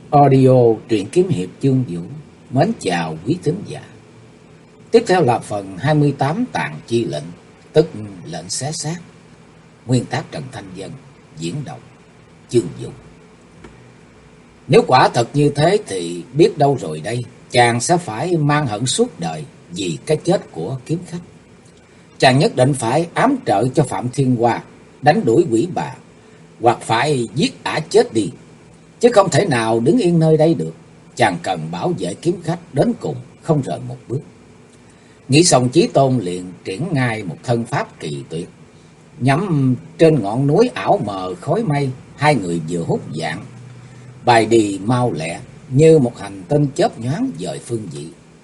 Audio truyện kiếm hiệp chương Vũ. Mến chào quý thính giả. Tiếp theo là phần 28 Tàn Chi Lệnh, tức lệnh xé xác. Nguyên tác Trần Thanh Dân, diễn đọc chương Vũ. Nếu quả thật như thế thì biết đâu rồi đây, chàng sẽ phải mang hận suốt đời vì cái chết của kiếm khách. Chàng nhất định phải ám trợ cho Phạm Thiên Hoa, đánh đuổi quỷ bà, hoặc phải giết ả chết đi, chứ không thể nào đứng yên nơi đây được. Chàng cần bảo vệ kiếm khách đến cùng, không rời một bước. Nghĩ xong, Chí Tôn liền triển ngay một thân pháp kỳ tuyệt, nhắm trên ngọn núi ảo mờ khói mây. Hai người vừa hút dạng, bài đi mau lẹ như một hành tinh chớp nhoáng dời phương vị.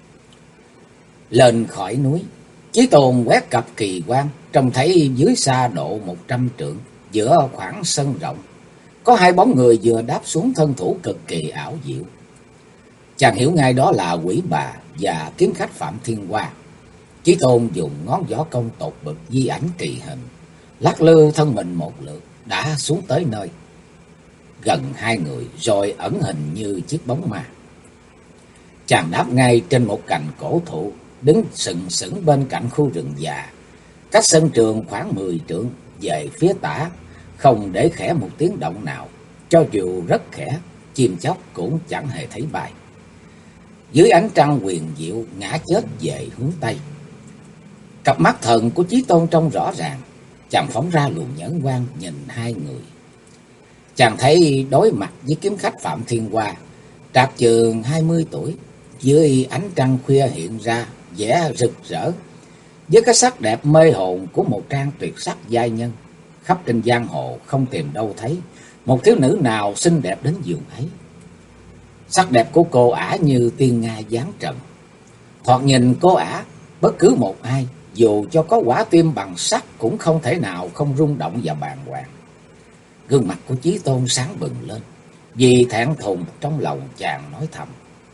Lên khỏi núi, Chí Tôn quét cặp kỳ quan, trông thấy dưới xa độ 100 trượng, giữa khoảng sân rộng, có hai bóng người vừa đáp xuống, thân thủ cực kỳ ảo diệu. Chàng hiểu ngay đó là quỷ bà và kiếm khách Phạm Thiên Hoa. Chí Tôn dùng ngón gió công tột bực di ảnh kỳ hình, lắc lư thân mình một lượt, đã xuống tới nơi gần hai người, rồi ẩn hình như chiếc bóng ma. Chàng đáp ngay trên một cành cổ thụ, đứng sừng sững bên cạnh khu rừng già, cách sân trường khoảng 10 trượng về phía tả, không để khẽ một tiếng động nào. Cho dù rất khẽ, chim chóc cũng chẳng hề thấy bay. Dưới ánh trăng huyền diệu, ngã chết về hướng tây. Cặp mắt thần của Chí Tôn trông rõ ràng. Chàng phóng ra luồng nhẫn quang nhìn hai người. Chàng thấy đối mặt với kiếm khách Phạm Thiên Hoa, trạc chừng 20 tuổi, dưới ánh trăng khuya hiện ra vẻ rực rỡ, với cái sắc đẹp mê hồn của một trang tuyệt sắc giai nhân. Khắp trên giang hồ không tìm đâu thấy một thiếu nữ nào xinh đẹp đến giường ấy. Sắc đẹp của cô ả như tiên nga giáng trần. Thoạt nhìn cô ả, bất cứ một ai, dù cho có quả tim bằng sắt, cũng không thể nào không rung động và bàng hoàng. Gương mặt của Chí Tôn sáng bừng lên, vì thẹn thùng trong lòng chàng nói thầm: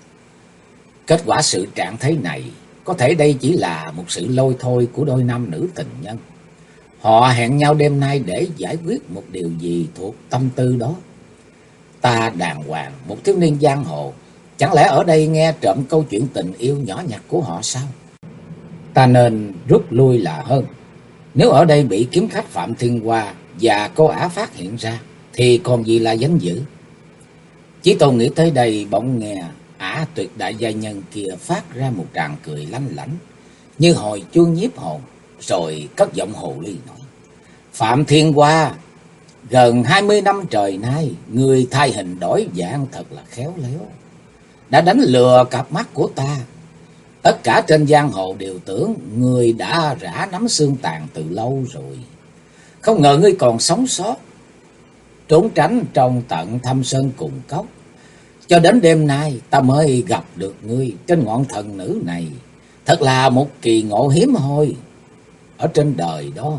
kết quả sự trạng thế này, có thể đây chỉ là một sự lôi thôi của đôi nam nữ tình nhân. Họ hẹn nhau đêm nay để giải quyết một điều gì thuộc tâm tư đó. Ta đàng hoàng, một thiếu niên giang hồ, chẳng lẽ ở đây nghe trộm câu chuyện tình yêu nhỏ nhặt của họ sao? Ta nên rút lui là hơn. Nếu ở đây bị kiếm khách Phạm Thiên Hoa và cô ả phát hiện ra, thì còn gì là danh dự. Chí Tôn nghĩ tới đây, bỗng nghe ả tuyệt đại giai nhân kia phát ra một tràng cười lanh lảnh như hồi chuông nhiếp hồn, rồi cất giọng hồ ly nói: Phạm Thiên Hoa, gần 20 năm trời nay, người thay hình đổi dạng thật là khéo léo, đã đánh lừa cặp mắt của ta. Tất cả trên giang hồ đều tưởng người đã rã nắm xương tàn từ lâu rồi. Không ngờ ngươi còn sống sót, trốn tránh trong tận thâm sơn cùng cốc. Cho đến đêm nay ta mới gặp được ngươi trên ngọn thần nữ này. Thật là một kỳ ngộ hiếm hoi ở trên đời đó.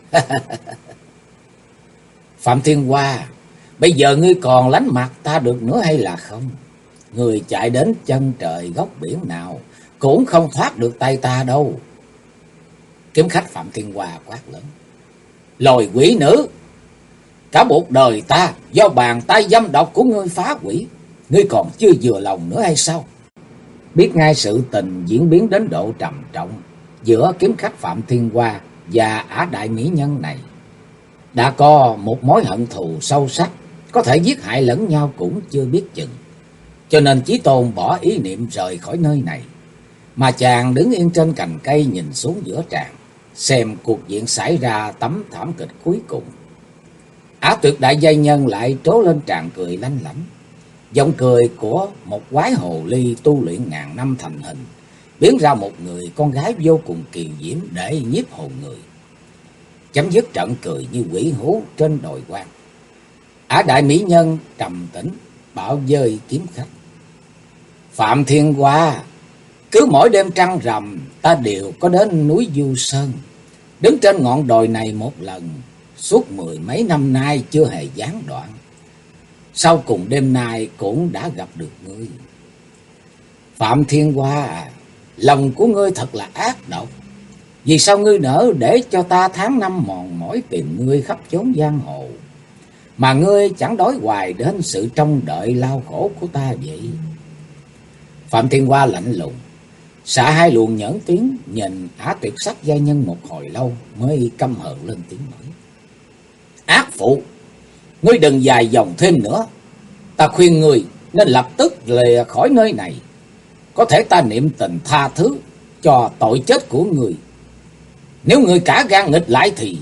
Phạm Thiên Hoa, bây giờ ngươi còn lánh mặt ta được nữa hay là không? Ngươi chạy đến chân trời góc biển nào cũng không thoát được tay ta đâu. Kiếm khách Phạm Thiên Hoa quát lớn: Lồi quỷ nữ, cả một đời ta do bàn tay dâm độc của ngươi phá hủy, ngươi còn chưa vừa lòng nữa hay sao? Biết ngay sự tình diễn biến đến độ trầm trọng giữa kiếm khách Phạm Thiên Hoa và ả đại mỹ nhân này, đã có một mối hận thù sâu sắc, có thể giết hại lẫn nhau cũng chưa biết chừng. Cho nên Chí Tôn bỏ ý niệm rời khỏi nơi này, mà chàng đứng yên trên cành cây nhìn xuống giữa tràng, xem cuộc diện xảy ra tấm thảm kịch cuối cùng. Ả tuyệt đại giai nhân lại trố lên tràng cười lanh lảnh, giọng cười của một quái hồ ly tu luyện ngàn năm thành hình, biến ra một người con gái vô cùng kiều diễm để nhiếp hồn người. Chấm dứt trận cười như quỷ hú trên đồi quan, ả đại mỹ nhân trầm tĩnh bảo với kiếm khách: Phạm Thiên Hoa, cứ mỗi đêm trăng rằm ta đều có đến núi Du Sơn, đứng trên ngọn đồi này một lần, suốt 10 mấy năm nay chưa hề gián đoạn. Sau cùng đêm nay cũng đã gặp được ngươi. Phạm Thiên Hoa, lòng của ngươi thật là ác độc. Vì sao ngươi nỡ để cho ta tháng năm mòn mỏi tìm ngươi khắp chốn giang hồ? mà ngươi chẳng đói hoài đến sự trông đợi lao khổ của ta vậy? Phạm Thiên Hoa lạnh lùng, xạ hai luồng nhẫn tiếng, nhìn Ả Tuyệt Sắc giai nhân một hồi lâu mới căm hờn lên tiếng nói: Ác phụ, ngươi đừng dài dòng thêm nữa. Ta khuyên ngươi nên lập tức lìa khỏi nơi này. Có thể ta niệm tình tha thứ cho tội chết của ngươi. Nếu ngươi cả gan nghịch lại thì...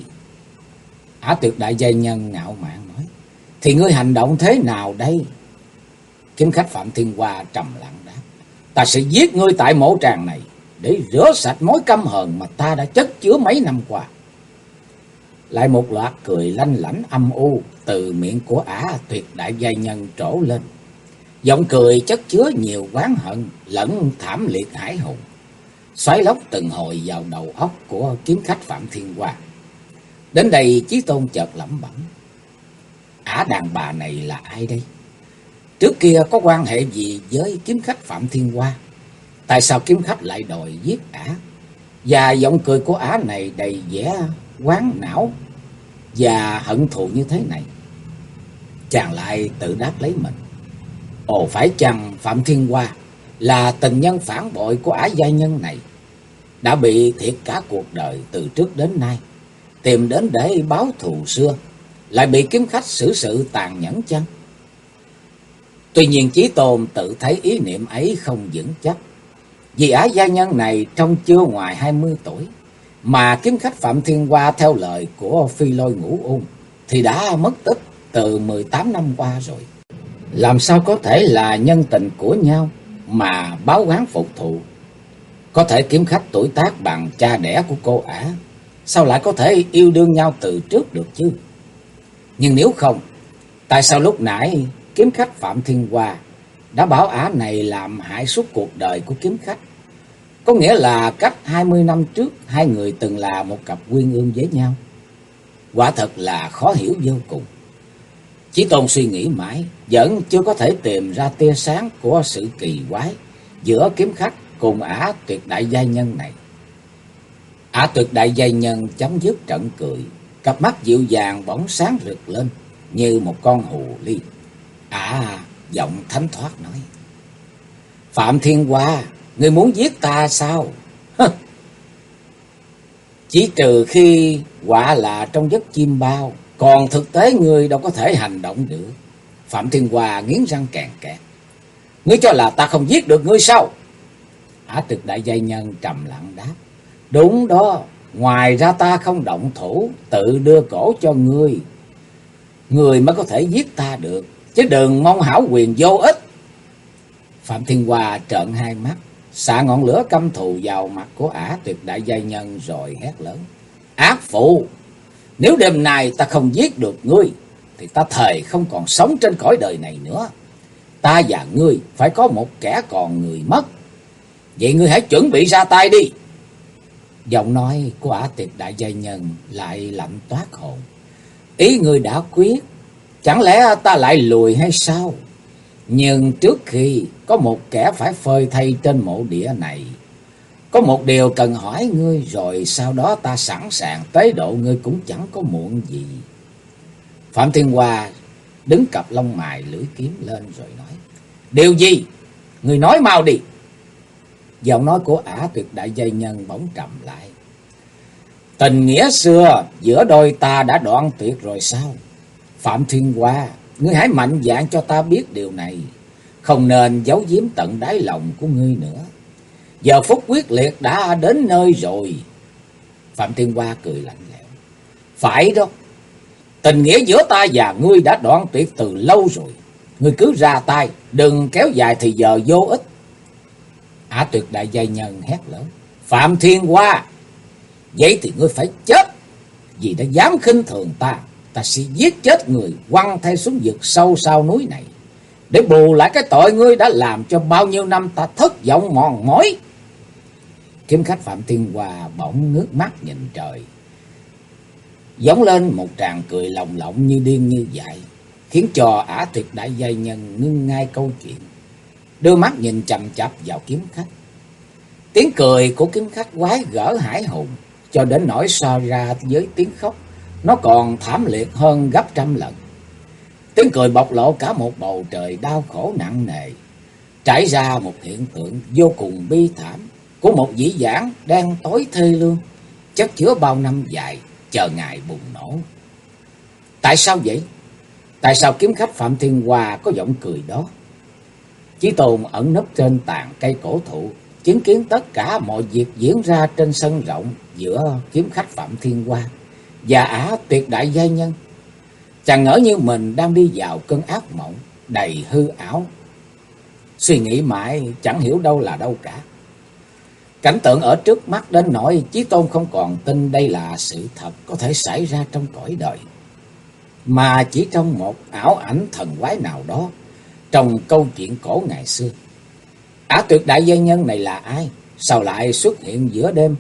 Ả Tuyệt đại giai nhân ngạo mạn nói: Thì ngươi hành động thế nào đây? Kiếm khách Phạm Thiên Hoa trầm lặng đáp: Ta sẽ giết ngươi tại mộ tràng này, để rửa sạch mối căm hờn mà ta đã chất chứa mấy năm qua. Lại một loạt cười lanh lảnh âm u từ miệng của Ả Tuyệt đại giai nhân trổ lên. Giọng cười chất chứa nhiều oán hận lẫn thảm liệt hải hùng, xoáy lốc từng hồi vào đầu óc của kiếm khách Phạm Thiên Hoa. Đến đây Chí Tôn chợt lẩm bẩm: Ả đàn bà này là ai đây? Trước kia có quan hệ gì với kiếm khách Phạm Thiên Hoa? Tại sao kiếm khách lại đòi giết Ả? Và giọng cười của Ả này đầy vẻ quán não và hận thù như thế này. Chàng lại tự đáp lấy mình: Ồ, phải chăng Phạm Thiên Hoa là tình nhân phản bội của Ả giai nhân này, đã bị thiệt cả cuộc đời từ trước đến nay, tìm đến để báo thù xưa, lại bị kiếm khách xử sự tàn nhẫn chăng? Tuy nhiên Chí Tôn tự thấy ý niệm ấy không vững chắc, vì Ả gia nhân này trông chưa ngoài 20 tuổi, mà kiếm khách Phạm Thiên Hoa theo lời của Phi Lôi Ngũ Ung thì đã mất tích từ 18 năm qua rồi. Làm sao có thể là nhân tình của nhau mà báo oán phục thù? Có thể kiếm khách tuổi tác bằng cha đẻ của cô Ả, sao lại có thể yêu đương nhau từ trước được chứ? Nhưng nếu không, tại sao lúc nãy kiếm khách Phạm Thiên Hoa đã bảo Ả này làm hại suốt cuộc đời của kiếm khách? Có nghĩa là cách 20 năm trước hai người từng là một cặp uyên ương với nhau. Quả thật là khó hiểu vô cùng. Chí Tôn suy nghĩ mãi vẫn chưa có thể tìm ra tia sáng của sự kỳ quái giữa kiếm khách cùng Ả Tuyệt đại giai nhân này. Ả Tuyệt đại giai nhân chấm dứt trận cười, cặp mắt dịu dàng bỗng sáng rực lên như một con hồ ly. Giọng thánh thoát nói: Phạm Thiên Hoa, ngươi muốn giết ta sao? Chỉ trừ khi quả là trong giấc chim bao, còn thực tế ngươi đâu có thể hành động được. Phạm Thiên Hoa nghiến răng kèn kẹt: Ngươi cho là ta không giết được ngươi sao? Ả Tuyệt đại giai nhân trầm lặng đáp: Đúng đó, ngoài ra ta không động thủ, tự đưa cổ cho ngươi, ngươi mới có thể giết ta được, chứ đừng mong hảo quyền vô ích. Phạm Thiên Hoa trợn hai mắt, xạ ngọn lửa căm thù vào mặt của Ả Tuyệt đại giai nhân rồi hét lớn: Ác phụ, nếu đêm nay ta không giết được ngươi, thì ta thề không còn sống trên cõi đời này nữa. Ta và ngươi phải có một kẻ còn người mất. Vậy ngươi hãy chuẩn bị ra tay đi. Giọng nói của Ả Tuyệt đại giai nhân lại lạnh toát hồn: Ý ngươi đã quyết, chẳng lẽ ta lại lùi hay sao? Nhưng trước khi có một kẻ phải phơi thây trên mộ địa này, có một điều cần hỏi ngươi, rồi sau đó ta sẵn sàng tế độ ngươi cũng chẳng có muộn gì. Phạm Thiên Hoa đứng cặp lông mày lưỡi kiếm lên rồi nói: Điều gì? Ngươi nói mau đi. Giọng nói của Ả Tuyệt đại giai nhân bỗng trầm lại: Tình nghĩa xưa giữa đôi ta đã đoạn tuyệt rồi sao? Phạm Thiên Hoa, ngươi hãy mạnh dạn cho ta biết điều này, không nên giấu giếm tận đáy lòng của ngươi nữa. Giờ phút quyết liệt đã đến nơi rồi. Phạm Thiên Hoa cười lạnh lẽo: Phải đó, tình nghĩa giữa ta và ngươi đã đoạn tuyệt từ lâu rồi. Ngươi cứ ra tay, đừng kéo dài thì giờ vô ích. Ả Tuyệt đại giai nhân hét lớn: Phạm Thiên Hoa, vậy thì ngươi phải chết, vì đã dám khinh thường ta. Ta sẽ giết chết người, quăng thay xuống vực sâu sau núi này, để bù lại cái tội ngươi đã làm cho bao nhiêu năm ta thất vọng mòn mỏi. Kiếm khách Phạm Thiên Hoa bỗng ngước mắt nhìn trời, giống lên một tràng cười lồng lộng như điên như dại, khiến cho Ả Tuyệt đại giai nhân ngưng ngay câu chuyện, đưa mắt nhìn chằm chằm vào kiếm khách. Tiếng cười của kiếm khách quái gở hải hùng, cho đến nỗi so ra với tiếng khóc, nó còn thảm liệt hơn gấp trăm lần. Tiếng cười bộc lộ cả một bầu trời đau khổ nặng nề, trải ra một hiện tượng vô cùng bi thảm của một dĩ vãng đen tối thê lương, chất chứa bao năm dài chờ ngày bùng nổ. Tại sao vậy? Tại sao kiếm khách Phạm Thiên Hoa có giọng cười đó? Chí Tôn ẩn nấp trên tàn cây cổ thụ, chứng kiến tất cả mọi việc diễn ra trên sân rộng giữa kiếm khách Phạm Thiên Hoa và Ả Tuyệt Đại Giai Nhân. Chàng ngỡ như mình đang đi vào cơn ác mộng đầy hư ảo. Suy nghĩ mãi chẳng hiểu đâu là đâu cả. Cảnh tượng ở trước mắt đến nỗi Chí Tôn không còn tin đây là sự thật có thể xảy ra trong cõi đời, mà chỉ trong một ảo ảnh thần quái nào đó trong câu chuyện cổ ngày xưa. Ả Tuyệt Đại Giai Nhân này là ai? Sao lại xuất hiện giữa đêm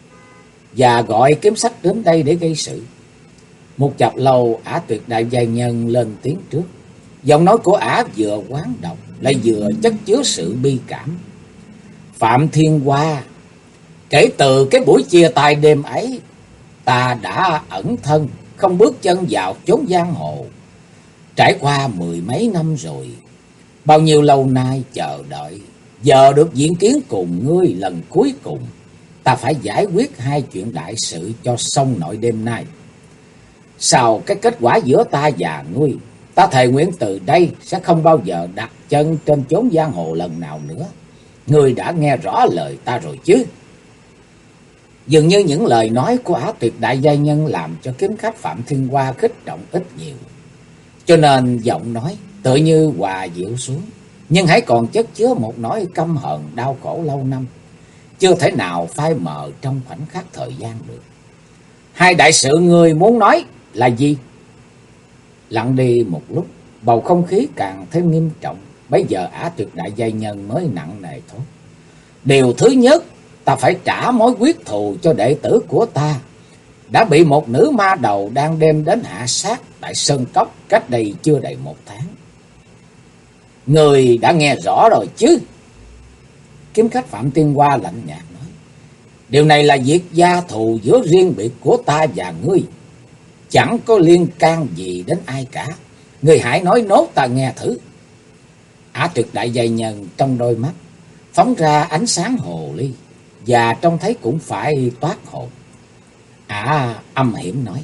và gọi kiếm sách đến đây để gây sự? Một chập lâu, Ả Tuyệt Đại Giai Nhân lên tiếng trước. Giọng nói của Ả vừa oán độc lại vừa chất chứa sự bi cảm. Phạm Thiên Hoa, kể từ cái buổi chia tay đêm ấy, ta đã ẩn thân, không bước chân vào chốn giang hồ. Trải qua mười mấy năm rồi, bao nhiêu lâu nay chờ đợi, giờ được diện kiến cùng ngươi lần cuối cùng. Ta phải giải quyết hai chuyện đại sự cho xong nội đêm nay. Sau cái kết quả giữa ta và ngươi, ta thề nguyện từ đây sẽ không bao giờ đặt chân trên chốn giang hồ lần nào nữa. Ngươi đã nghe rõ lời ta rồi chứ? Dường như những lời nói của Ả Tuyệt Đại Giai Nhân làm cho kiếm khách Phạm Thiên Hoa kích động ít nhiều, cho nên giọng nói tự như hòa dịu xuống, nhưng hãy còn chất chứa một nỗi căm hận đau khổ lâu năm, chưa thể nào phai mờ trong khoảnh khắc thời gian được. Hai đại sự ngươi muốn nói là gì? Lặng đi một lúc, bầu không khí càng thêm nghiêm trọng. Bấy giờ Ả Tuyệt Đại Giai Nhân mới nặng nề thốt: điều thứ nhất, ta phải trả mối quyết thù cho đệ tử của ta đã bị một nữ ma đầu đang đêm đến hạ sát tại Sơn Cốc cách đây chưa đầy 1 tháng. Người đã nghe rõ rồi chứ? Kiếm khách Phạm Thiên Hoa lạnh nhạt nói: điều này là việc gia thù giữa riêng biệt của ta và ngươi, chẳng có liên can gì đến ai cả. Ngươi hãy nói nốt ta nghe thử. Ả Tuyệt Đại Giai Nhân trong đôi mắt phóng ra ánh sáng hồ ly, và trông thấy cũng phải toát hồn. Ả âm hiểm nói: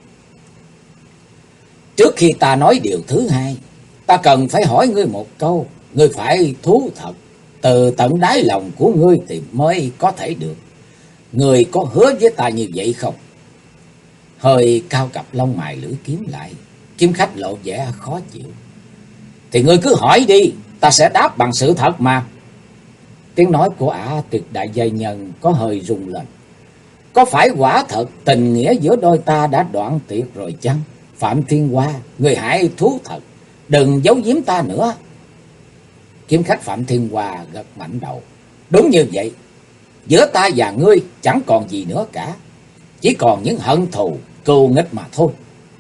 trước khi ta nói điều thứ hai, ta cần phải hỏi ngươi một câu. Ngươi phải thú thật từ tận đáy lòng của ngươi thì mới có thể được. Ngươi có hứa với ta như vậy không? Hơi cao cặp lông mày lưỡi kiếm lại, kiếm khách lộ vẻ khó chịu. Thì ngươi cứ hỏi đi, ta sẽ đáp bằng sự thật mà. Tiếng nói của Ả Tuyệt Đại Giai Nhân có hơi rung lên. Có phải quả thật tình nghĩa giữa đôi ta đã đoạn tuyệt rồi chăng? Phạm Thiên Hoa, ngươi hãy thú thật, đừng giấu giếm ta nữa. Kiếm khách Phạm Thiên Hoa gật mạnh đầu. Đúng như vậy, giữa ta và ngươi chẳng còn gì nữa cả, chỉ còn những hận thù cừu nghịch mà thôi.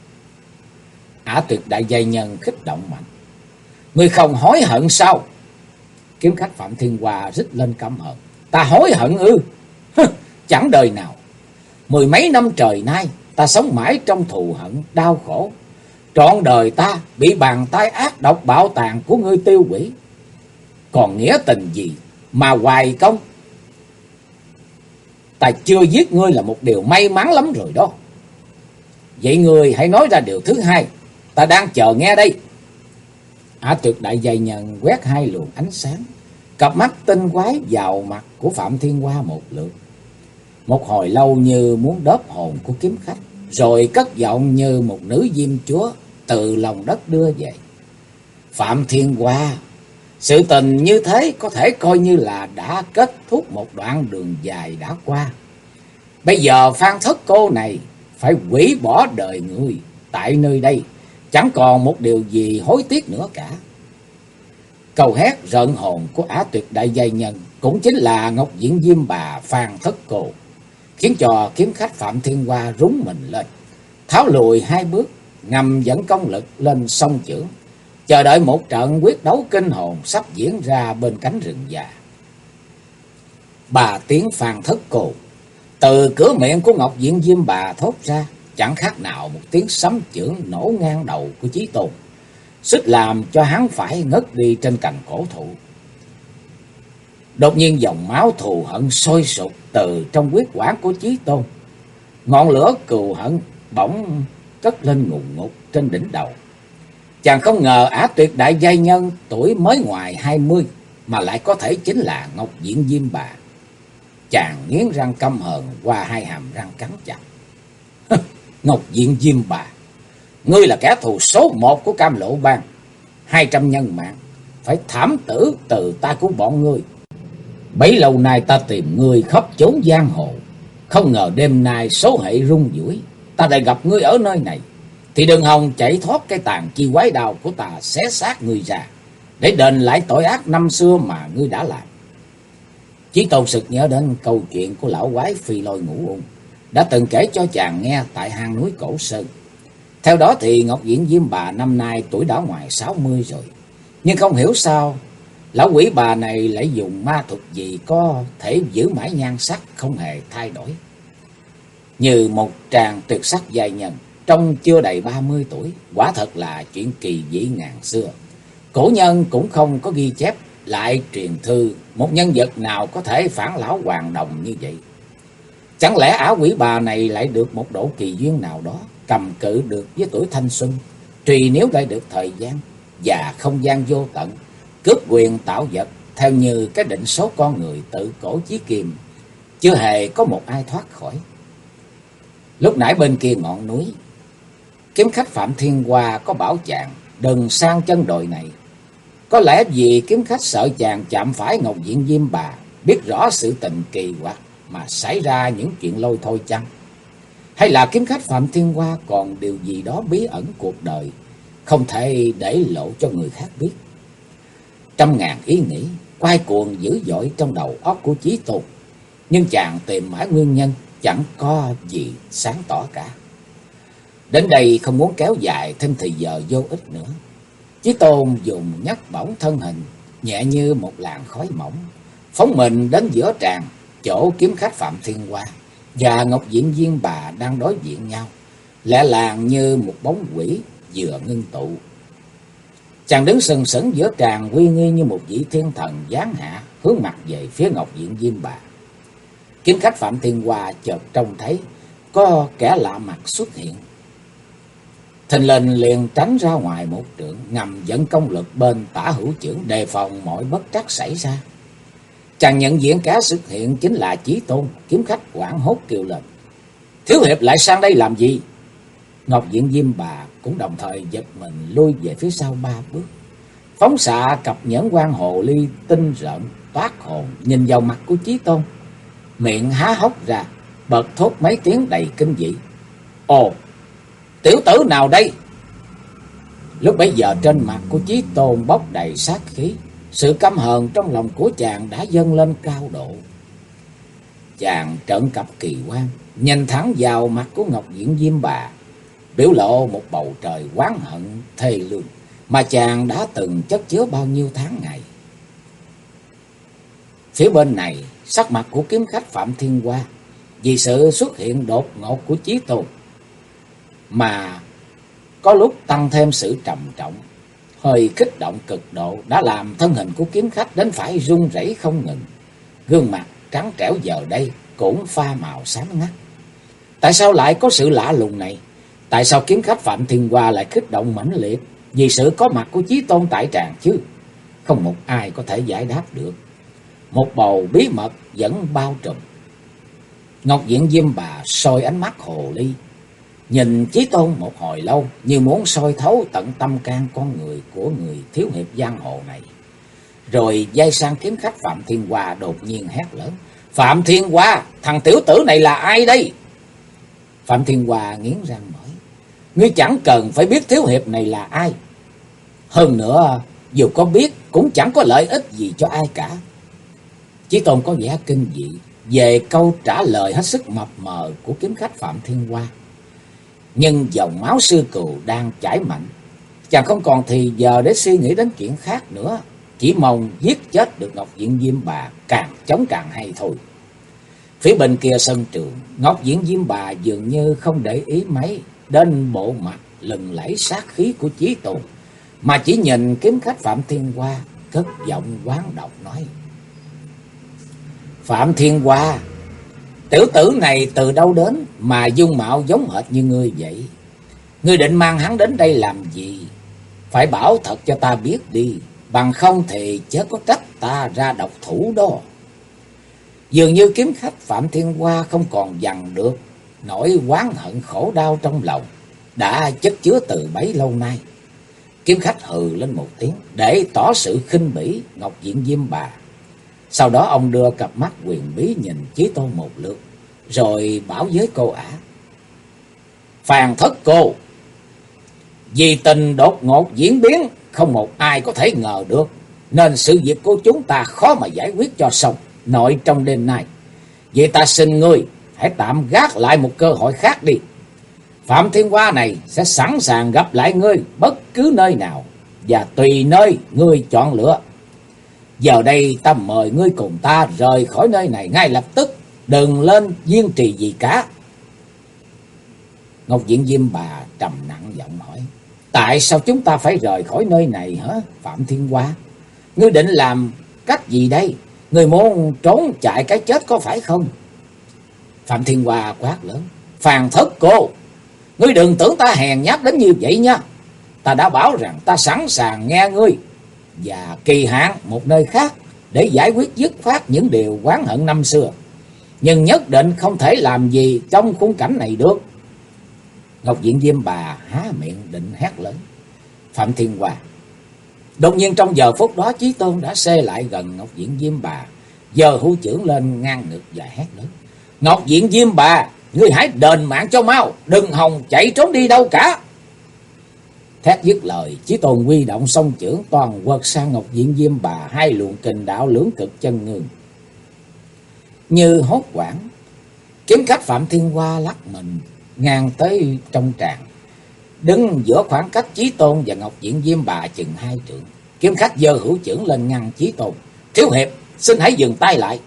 Ả Tuyệt Đại Giai Nhân khích động mạnh. Ngươi không hối hận sao? Kiếm khách Phạm Thiên Hoa rít lên căm hận. Ta hối hận ư? Chẳng đời nào. 10 mấy năm trời nay, ta sống mãi trong thù hận, đau khổ. Trọn đời ta bị bàn tay ác độc bạo tàn của ngươi tiêu hủy. Còn nghĩa tình gì mà hoài công? Ta chưa giết ngươi là một điều may mắn lắm rồi đó. Vậy ngươi hãy nói ra điều thứ hai, ta đang chờ nghe đây. Ả Tuyệt Đại Giai Nhân quét hai luồng ánh sáng, cặp mắt tinh quái vào mặt của Phạm Thiên Hoa một lượt. Một hồi lâu như muốn đớp hồn của kiếm khách, rồi cất giọng như một nữ diêm chúa từ lòng đất đưa về. Phạm Thiên Hoa, sự tình như thế có thể coi như là đã kết thúc một đoạn đường dài đã qua. Bây giờ Phan Thất Cô này phải hủy bỏ đời người tại nơi đây, chẳng còn một điều gì hối tiếc nữa cả. Câu hét rợn hồn của Ả Tuyệt Đại Giai Nhân cũng chính là Ngọc Diễn Diêm Bà Phan Thất Cô, khiến cho kiếm khách Phạm Thiên Hoa rúng mình lên, tháo lùi 2 bước, ngầm dẫn công lực lên song chưởng, chờ đợi một trận quyết đấu kinh hồn sắp diễn ra bên cánh rừng già. 3 tiếng Phan Thất Cô từ cửa miệng của Ngọc Diễn Diêm Bà thốt ra, chẳng khác nào một tiếng sấm chưởng nổ ngang đầu của Chí Tôn. suýt làm cho hắn phải ngất đi trên cành cổ thụ. Đột nhiên dòng máu thù hận sôi sục từ trong huyết quản của Chí Tôn. Ngọn lửa cừu hận bỗng cất lên ngùn ngụt trên đỉnh đầu. Chàng không ngờ ả tuyệt đại giai nhân tuổi mới ngoài 20 mà lại có thể chính là Ngọc Diện Diêm Bà. Chàng nghiến răng căm hờn qua hai hàm răng cắn chặt. Ngọc Diện Diêm Bà, ngươi là kẻ thù số một của Cam Lộ Bang. 200 nhân mạng phải thảm tử từ tay của bọn ngươi. Bấy lâu nay ta tìm ngươi khắp chốn giang hồ, không ngờ đêm nay số hệ rung rủi, ta lại gặp ngươi ở nơi này. Thì đừng hòng chạy thoát cái tàn chi quái đao của ta xé xác ngươi ra, để đền lại tội ác năm xưa mà ngươi đã làm. Chí Tôn sực nhớ đến câu chuyện của lão quái Phi Lôi Ngũ Ung đã từng kể cho chàng nghe tại hang núi Cổ Sơn. Theo đó thì Ngọc Diện Diêm Bà năm nay tuổi đã ngoài 60 rồi. Nhưng không hiểu sao lão quỷ bà này lại dùng ma thuật gì có thể giữ mãi nhan sắc không hề thay đổi. Như một tràng tuyệt sắc giai nhân trông chưa đầy 30 tuổi, quả thật là chuyện kỳ dĩ ngàn xưa. Cổ nhân cũng không có ghi chép lại truyền thư một nhân vật nào có thể phản lão hoàng đồng như vậy. Chẳng lẽ ả quỷ bà này lại được một độ kỳ duyên nào đó cầm cự được với tuổi thanh xuân, trì nếu lại được thời gian và không gian vô tận, cướp quyền tạo vật theo như cái định số con người tự cổ chí kim, chưa hề có một ai thoát khỏi. Lúc nãy bên kia ngọn núi, kiếm khách Phạm Thiên Hoa có bảo chàng đừng sang chân đồi này. Có lẽ vì kiếm khách sợ chàng chạm phải Ngọc Diện Diêm Bà, biết rõ sự tình kỳ quặc mà xảy ra những chuyện lôi thôi chăng? Hay là kiếm khách Phạm Thiên Hoa còn điều gì đó bí ẩn cuộc đời, không thể để lộ cho người khác biết? Trăm ngàn ý nghĩ quay cuồng dữ dội trong đầu óc của Chí Tôn, nhưng chàng tìm mãi nguyên nhân chẳng có gì sáng tỏ cả. Đến đây không muốn kéo dài thêm thời giờ vô ích nữa, Chí Tôn dùng nhấc bổng thân hình nhẹ như một làn khói mỏng, phóng mình đến giữa tràng, chỗ kiếm khách Phạm Thiên Hoa và Ngọc Diện Diêm Bà đang đối diện nhau, lẹ làng như một bóng quỷ vừa ngưng tụ. Chàng đứng sừng sững giữa tràng, uy nghi như một vị thiên thần giáng hạ, hướng mặt về phía Ngọc Diện Diêm Bà. Kiếm khách Phạm Thiên Hoa chợt trông thấy có kẻ lạ mặt xuất hiện, thình lình liền tránh ra ngoài một trượng, ngầm dẫn công lực bên tả hữu chưởng, đề phòng mọi bất trắc xảy ra. Chàng nhận diện kẻ xuất hiện chính là Chí Tôn. Kiếm khách hoảng hốt kêu lên: "Thiếu hiệp lại sang đây làm gì?" Ngọc Diện Diêm Bà cũng đồng thời giật mình lui về phía sau 3 bước, phóng xạ cặp nhẫn quan hồ ly tinh rợn toát hồn nhìn vào mặt của Chí Tôn, miệng há hốc ra bật thốt mấy tiếng đầy kinh dị: "Ồ, tiểu tử nào đây?" Lúc bấy giờ trên mặt của Chí Tôn bốc đầy sát khí, sự căm hờn trong lòng của chàng đã dâng lên cao độ. Chàng trợn cặp kỳ quan, nhìn thẳng vào mặt của Ngọc Diện Diêm Bà, biểu lộ một bầu trời oán hận thê lương mà chàng đã từng chất chứa bao nhiêu tháng ngày. Phía bên này, sắc mặt của kiếm khách Phạm Thiên Hoa vì sự xuất hiện đột ngột của Chí Tôn mà có lúc tăng thêm sự trầm trọng, hơi kích động cực độ, đã làm thân hình của kiếm khách đến phải run rẩy không ngừng. Gương mặt trắng trẻo giờ đây cũng pha màu xám ngắt. Tại sao lại có sự lạ lùng này? Tại sao kiếm khách Phạm Thiên Hoa lại kích động mãnh liệt vì sự có mặt của Chí Tôn tại tràng chứ? Không một ai có thể giải đáp được. Một bầu bí mật vẫn bao trùm. Ngọc Diện Diêm Bà soi ánh mắt hồ ly, nhìn Chí Tôn một hồi lâu, như muốn soi thấu tận tâm can con người của người thiếu hiệp giang hồ này. Rồi dây sang kiếm khách Phạm Thiên Hoa đột nhiên hét lớn: "Phạm Thiên Hoa, thằng tiểu tử này là ai đây?" Phạm Thiên Hoa nghiến răng nói: "Ngươi chẳng cần phải biết thiếu hiệp này là ai. Hơn nữa, dù có biết cũng chẳng có lợi ích gì cho ai cả." Chí Tôn có vẻ kinh dị về câu trả lời hết sức mập mờ của kiếm khách Phạm Thiên Hoa. Nhưng dòng máu sư cừu đang chảy mạnh, chàng không còn thì giờ để suy nghĩ đến chuyện khác nữa, chỉ mong giết chết được Ngọc Diện Diêm Bà, càng chống càng hay thôi. Phía bên kia sân trường, Ngọc Diện Diêm Bà dường như không để ý mấy đến bộ mặt lừng lẫy sát khí của Chí Tôn, mà chỉ nhìn kiếm khách Phạm Thiên Hoa, cất giọng oán độc nói: Phạm Thiên Hoa, tiểu tử này từ đâu đến mà dung mạo giống hệt như ngươi vậy? Ngươi định mang hắn đến đây làm gì? Phải bảo thật cho ta biết đi, bằng không thì chớ có trách ta ra độc thủ đó. Dường như kiếm khách Phạm Thiên Hoa không còn dằn được nỗi oán hận khổ đau trong lòng, đã chất chứa từ bấy lâu nay. Kiếm khách hừ lên một tiếng để tỏ sự khinh bỉ Ngọc Diện Diêm Bà. Sau đó ông đưa cặp mắt huyền bí nhìn Chí Tôn một lượt, rồi bảo với cô ả: Phàn thất cô, vì tình đột ngột diễn biến, không một ai có thể ngờ được, nên sự việc của chúng ta khó mà giải quyết cho xong nội trong đêm nay. Vậy ta xin ngươi hãy tạm gác lại một cơ hội khác đi. Phạm Thiên Hoa này sẽ sẵn sàng gặp lại ngươi bất cứ nơi nào và tùy nơi ngươi chọn lựa. Giờ đây ta mời ngươi cùng ta rời khỏi nơi này ngay lập tức, đừng lên kiên trì gì cả. Ngọc Diện Diêm Bà trầm nặng giọng hỏi: Tại sao chúng ta phải rời khỏi nơi này hả Phạm Thiên Hoa? Ngươi định làm cách gì đây? Ngươi muốn trốn chạy cái chết có phải không? Phạm Thiên Hoa quát lớn: Phàn thất cô, ngươi đừng tưởng ta hèn nhát đến như vậy nha. Ta đã bảo rằng ta sẵn sàng nghe ngươi, và kỳ hạn một nơi khác để giải quyết dứt khoát những điều oán hận năm xưa. Nhưng nhất định không thể làm gì trong khung cảnh này được. Ngọc Diện Diêm Bà há miệng định hét lớn: Phạm Thiên Hoa! Đột nhiên trong giờ phút đó, Chí Tôn đã xê lại gần Ngọc Diện Diêm Bà, giơ hữu chưởng lên ngang ngực và hét lớn: Ngọc Diện Diêm Bà, ngươi hãy đền mạng cho mau, đừng hòng chạy trốn đi đâu cả. Thét dứt lời, Chí Tôn huy động song chưởng toàn quật sang Ngọc Diện Diêm Bà hai luồng kình đạo lưỡng cực chân ngưng. Như hốt quảng, kiếm khách Phạm Thiên Hoa lắc mình ngang tới trong tràng, đứng giữa khoảng cách Chí Tôn và Ngọc Diện Diêm Bà chừng 2 trượng. Kiếm khách giơ hữu chưởng lên ngăn Chí Tôn: Thiếu hiệp, xin hãy dừng tay lại.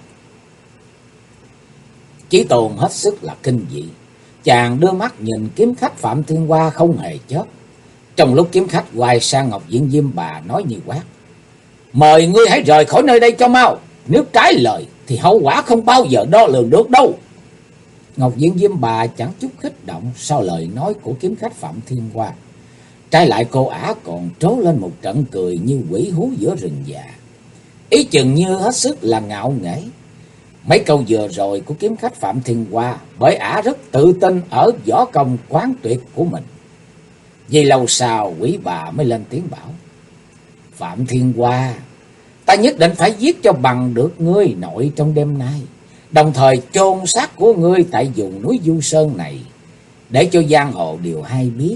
Chí Tôn hết sức là kinh dị, chàng đưa mắt nhìn kiếm khách Phạm Thiên Hoa không hề chớp. Trong lúc kiếm khách quay sang Ngọc Diện Diêm Bà nói như quát: Mời ngươi hãy rời khỏi nơi đây cho mau, nếu trái lời thì hậu quả không bao giờ đo lường được đâu. Ngọc Diện Diêm Bà chẳng chút kích động sau lời nói của kiếm khách Phạm Thiên Hoa. Trái lại cô ả còn trố lên một trận cười như quỷ hú giữa rừng già, ý chừng như hết sức là ngạo nghễ. Mấy câu vừa rồi của kiếm khách Phạm Thiên Hoa, bởi ả rất tự tin ở võ công quán tuyệt của mình. Vì lâu sau, quỷ bà mới lên tiếng bảo: Phạm Thiên Hoa, ta nhất định phải giết cho bằng được ngươi nội trong đêm nay, đồng thời chôn xác của ngươi tại vùng núi Du Sơn này, để cho giang hồ đều hay biết.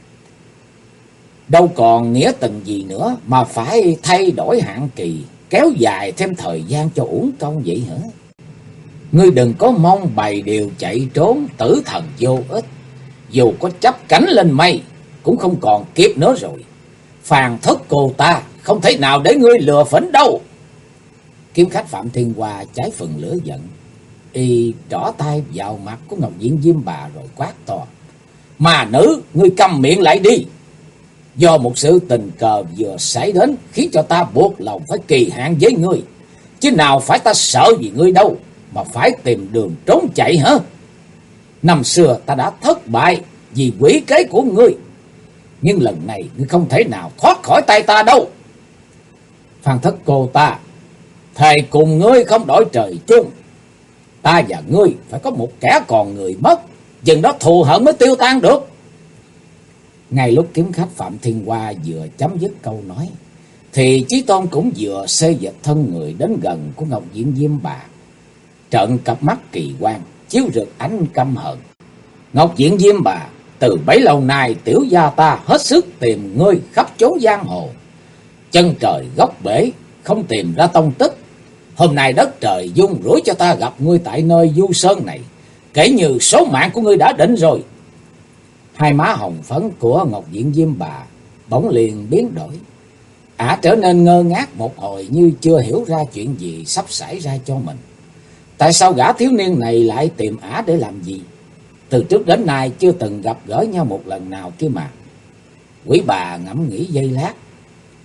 Đâu còn nghĩa tình gì nữa mà phải thay đổi hạn kỳ, kéo dài thêm thời gian cho uổng công vậy hả? Ngươi đừng có mong bày điều chạy trốn tử thần vô ích, dù có chắp cánh lên mây cũng không còn kịp nữa rồi. Phàn thất cô ta không thể nào để ngươi lừa phỉnh đâu. Kiếm khách Phạm Thiên Hoa cháy phần lửa giận, y trỏ tay vào mặt của Ngọc Diện Diêm Bà rồi quát to: Mà nữ, ngươi câm miệng lại đi. Do một sự tình cờ vừa xảy đến khiến cho ta buộc lòng phải kỳ hạn với ngươi, chứ nào phải ta sợ gì ngươi đâu mà phải tìm đường trốn chạy hả? Năm xưa ta đã thất bại vì quỷ kế của ngươi, nhưng lần này ngươi không thể nào thoát khỏi tay ta đâu. Phan thất cô ta, thề cùng ngươi không đổi trời chung. Ta và ngươi phải có một kẻ còn người mất, chừng đó thù hận mới tiêu tan được. Ngay lúc kiếm khách Phạm Thiên Hoa vừa chấm dứt câu nói, thì Chí Tôn cũng vừa xê dịch thân người đến gần của Ngọc Diện Diêm Bà, trợn cặp mắt kỳ quan chiếu rực ánh căm hận. Ngọc Diện Diêm Bà, từ bấy lâu nay tiểu gia ta hết sức tìm ngươi khắp chốn giang hồ, chân trời góc bể không tìm ra tông tích. Hôm nay đất trời dung rủi cho ta gặp ngươi tại nơi Du Sơn này, kể như số mạng của ngươi đã định rồi. Hai má hồng phấn của Ngọc Diện Diêm Bà bỗng liền biến đổi, ả trở nên ngơ ngác một hồi như chưa hiểu ra chuyện gì sắp xảy ra cho mình. Tại sao gã thiếu niên này lại tìm ả để làm gì? Từ trước đến nay chưa từng gặp gỡ nhau một lần nào kia mà. Quỷ bà ngẫm nghĩ giây lát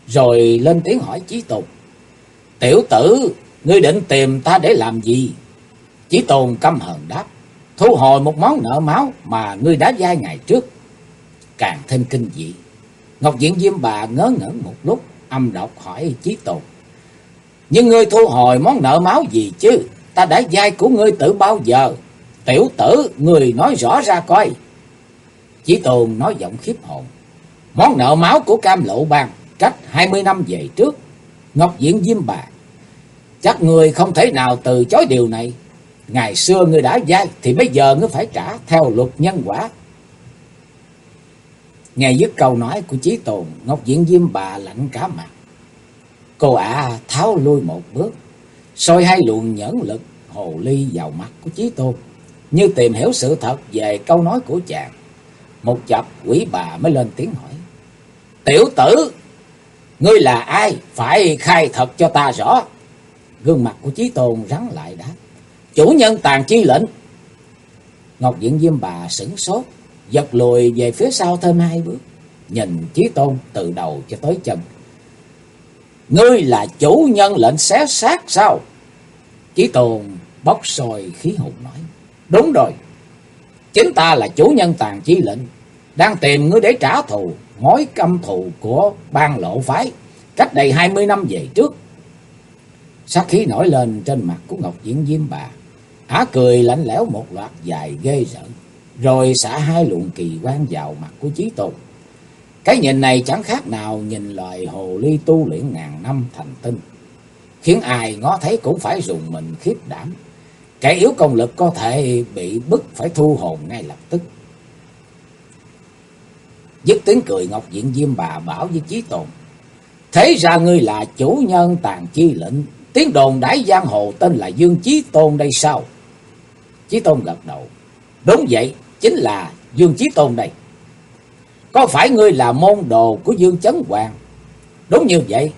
rồi lên tiếng hỏi Chí Tôn: "Tiểu tử, ngươi định tìm ta để làm gì?" Chí Tôn căm hờn đáp: "Thu hồi một món nợ máu mà ngươi đã vay ngày trước." Càng thêm kinh dị, Ngọc Diện Diêm Bà ngớ ngẩn một lúc, âm độc hỏi Chí Tôn: "Nhưng ngươi thu hồi món nợ máu gì chứ? Ta đã vay của ngươi từ bao giờ? Tiểu tử, ngươi nói rõ ra coi." Chí Tôn nói giọng khiếp hồn: "Món nợ máu của Cam Lộ Bang cách 20 năm về trước." Ngọc Diện Diêm Bà: "Chắc ngươi không thể nào từ chối điều này. Ngày xưa ngươi đã vay thì bây giờ ngươi phải trả theo luật nhân quả." Nghe dứt câu nói của Chí Tôn, Ngọc Diện Diêm Bà lạnh cả mặt. Cô tháo lui một bước, soi hai luồng nhẫn lực hồ ly vào mặt của Chí Tôn, như tìm hiểu sự thật về câu nói của chàng. Một chập Quỷ Bà mới lên tiếng hỏi: "Tiểu tử, ngươi là ai? Phải khai thật cho ta rõ." Gương mặt của Chí Tôn rắn lại đáp: "Chủ nhân Tàn Chi lệnh." Ngọc Diện Diêm Bà sửng sốt, giật lùi về phía sau thêm hai bước, nhìn Chí Tôn từ đầu cho tới chân. "Ngươi là chủ nhân lệnh xé xác sao?" Chí Tôn bốc sôi khí hùng nói: "Đúng rồi, chính ta là chủ nhân Tàn Chi lệnh, đang tìm ngươi để trả thù mối căm thù của Bang Lộ phái cách đây 20 năm về trước." Sát khí nổi lên trên mặt của Ngọc Diện Diêm Bà, ả cười lạnh lẽo một loạt dài ghê rợn, rồi xả hai luồng kỳ quan vào mặt của Chí Tôn. Cái nhìn này chẳng khác nào nhìn loài hồ ly tu luyện ngàn năm thành tinh, khiến ai ngó thấy cũng phải rùng mình khiếp đảm. Kẻ yếu công lực có thể bị bức phải thu hồn ngay lập tức. Dứt tiếng cười, Ngọc Diện Diêm Bà bảo với Chí Tôn: "Thế ra ngươi là chủ nhân Tàn Chi lệnh, tiếng đồn đãi giang hồ tên là Dương Chí Tôn đây sao?" Chí Tôn gật đầu: "Đúng vậy, chính là Dương Chí Tôn đây." "Có phải ngươi là môn đồ của Dương Chấn Hoàng?" "Đúng như vậy."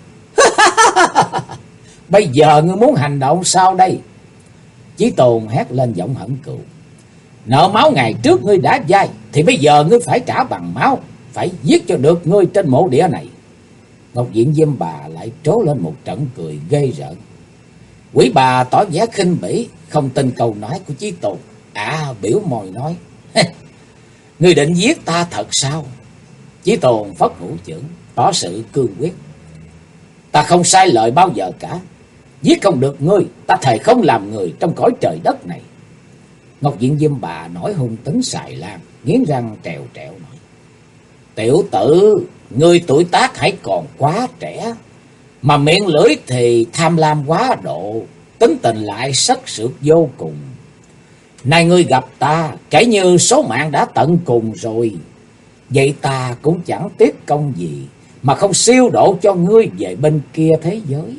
"Bây giờ ngươi muốn hành động sao đây?" Chí Tôn hét lên giọng hận cừu: "Nợ máu ngày trước ngươi đã vay thì bây giờ ngươi phải trả bằng máu, phải giết cho được ngươi trên mộ địa này." Ngọc Diện Diêm Bà lại trố lên một trận cười ghê rợn. Quỷ Bà tỏ vẻ khinh bỉ, không tin câu nói của Chí Tôn. Biểu môi nói: "Ngươi định giết ta thật sao?" Chí Tôn phất hữu chưởng, tỏ sự cương quyết: "Ta không sai lời bao giờ cả. Giết không được ngươi, ta thề không làm người trong cõi trời đất này." Ngọc Diện Diêm Bà nổi hung tính xài lan, nghiến răng trèo trẹo nói: "Tiểu tử, ngươi tuổi tác hãy còn quá trẻ, mà miệng lưỡi thì tham lam quá độ, tính tình lại sắc sược vô cùng. Nay ngươi gặp ta, kể như số mạng đã tận cùng rồi. Vậy ta cũng chẳng tiếc công gì mà không siêu độ cho ngươi về bên kia thế giới."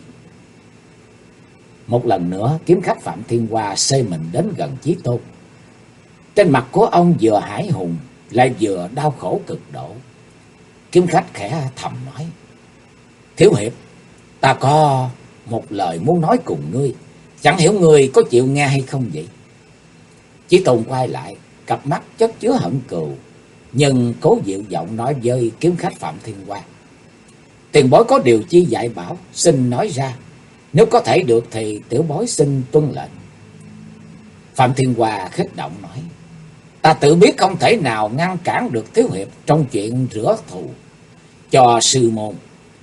Một lần nữa, kiếm khách Phạm Thiên Hoa xê mình đến gần Chí Tôn. Trên mặt của ông vừa hãi hùng lại vừa đau khổ cực độ. Kiếm khách khẽ thầm nói: "Thiếu hiệp, ta có một lời muốn nói cùng ngươi, chẳng hiểu ngươi có chịu nghe hay không vậy?" Chí Tôn quay lại, cặp mắt chất chứa hận cừu, nhưng cố dịu giọng nói với kiếm khách Phạm Thiên Hoa: "Tiền bối có điều chi dạy bảo, xin nói ra. Nếu có thể được thì tiểu bối xin tuân lệnh." Phạm Thiên Hoa khích động nói: "Ta tự biết không thể nào ngăn cản được thiếu hiệp trong chuyện rửa thù cho sư môn.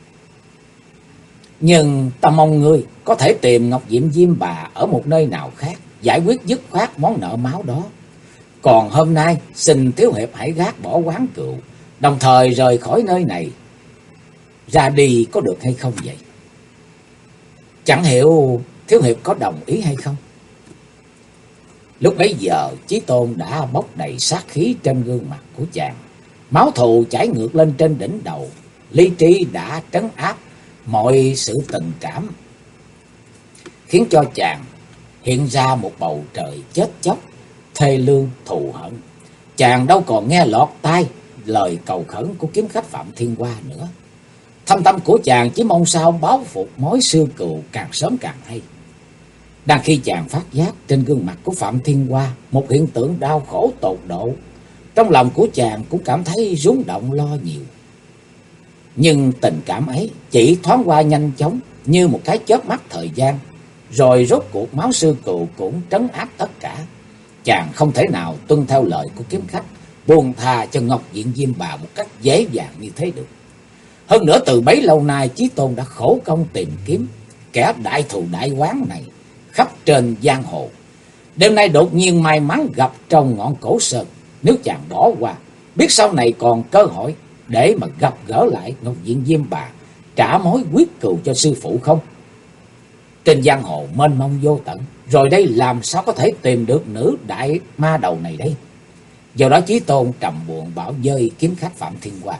Nhưng ta mong ngươi có thể tìm Ngọc Diện Diêm Bà ở một nơi nào khác, giải quyết dứt khoát món nợ máu đó. Còn hôm nay xin thiếu hiệp hãy gác bỏ quán cừu, đồng thời rời khỏi nơi này. Ra đi có được hay không vậy? Chẳng hiểu thiếu hiệp có đồng ý hay không?" Lúc bấy giờ Chí Tôn đã bốc đầy sát khí trên gương mặt của chàng. Máu thù chảy ngược lên trên đỉnh đầu, lý trí đã trấn áp mọi sự tình cảm, khiến cho chàng hiện ra một bầu trời chết chóc, thê lương thù hận. Chàng đâu còn nghe lọt tai lời cầu khẩn của kiếm khách Phạm Thiên Hoa nữa. Thâm tâm của chàng chỉ mong sao báo phục mối xưa cừu càng sớm càng hay. Đang khi chàng phát giác trên gương mặt của Phạm Thiên Hoa một hiện tượng đau khổ tột độ, trong lòng của chàng cũng cảm thấy rúng động lo nhiều. Nhưng tình cảm ấy chỉ thoáng qua nhanh chóng như một cái chớp mắt thời gian, rồi rốt cuộc máu sư cừu cũng trấn áp tất cả. Chàng không thể nào tuân theo lời của kiếm khách, buông tha cho Ngọc Diện Diêm Bà một cách dễ dàng như thế được. Hơn nữa từ bấy lâu nay Chí Tôn đã khổ công tìm kiếm kẻ đại thù đại oán này khắp trên giang hồ. Đêm nay đột nhiên may mắn gặp trong ngọn cổ sơn, nếu chàng bỏ qua, biết sau này còn cơ hội để mà gặp gỡ lại Ngọc Diện Diêm Bà, trả mối quyết cừu cho sư phụ không? Trên giang hồ mênh mông vô tận, rồi đây làm sao có thể tìm được nữ đại ma đầu này đây? Do đó Chí Tôn trầm buồn bảo với kiếm khách Phạm Thiên Hoa: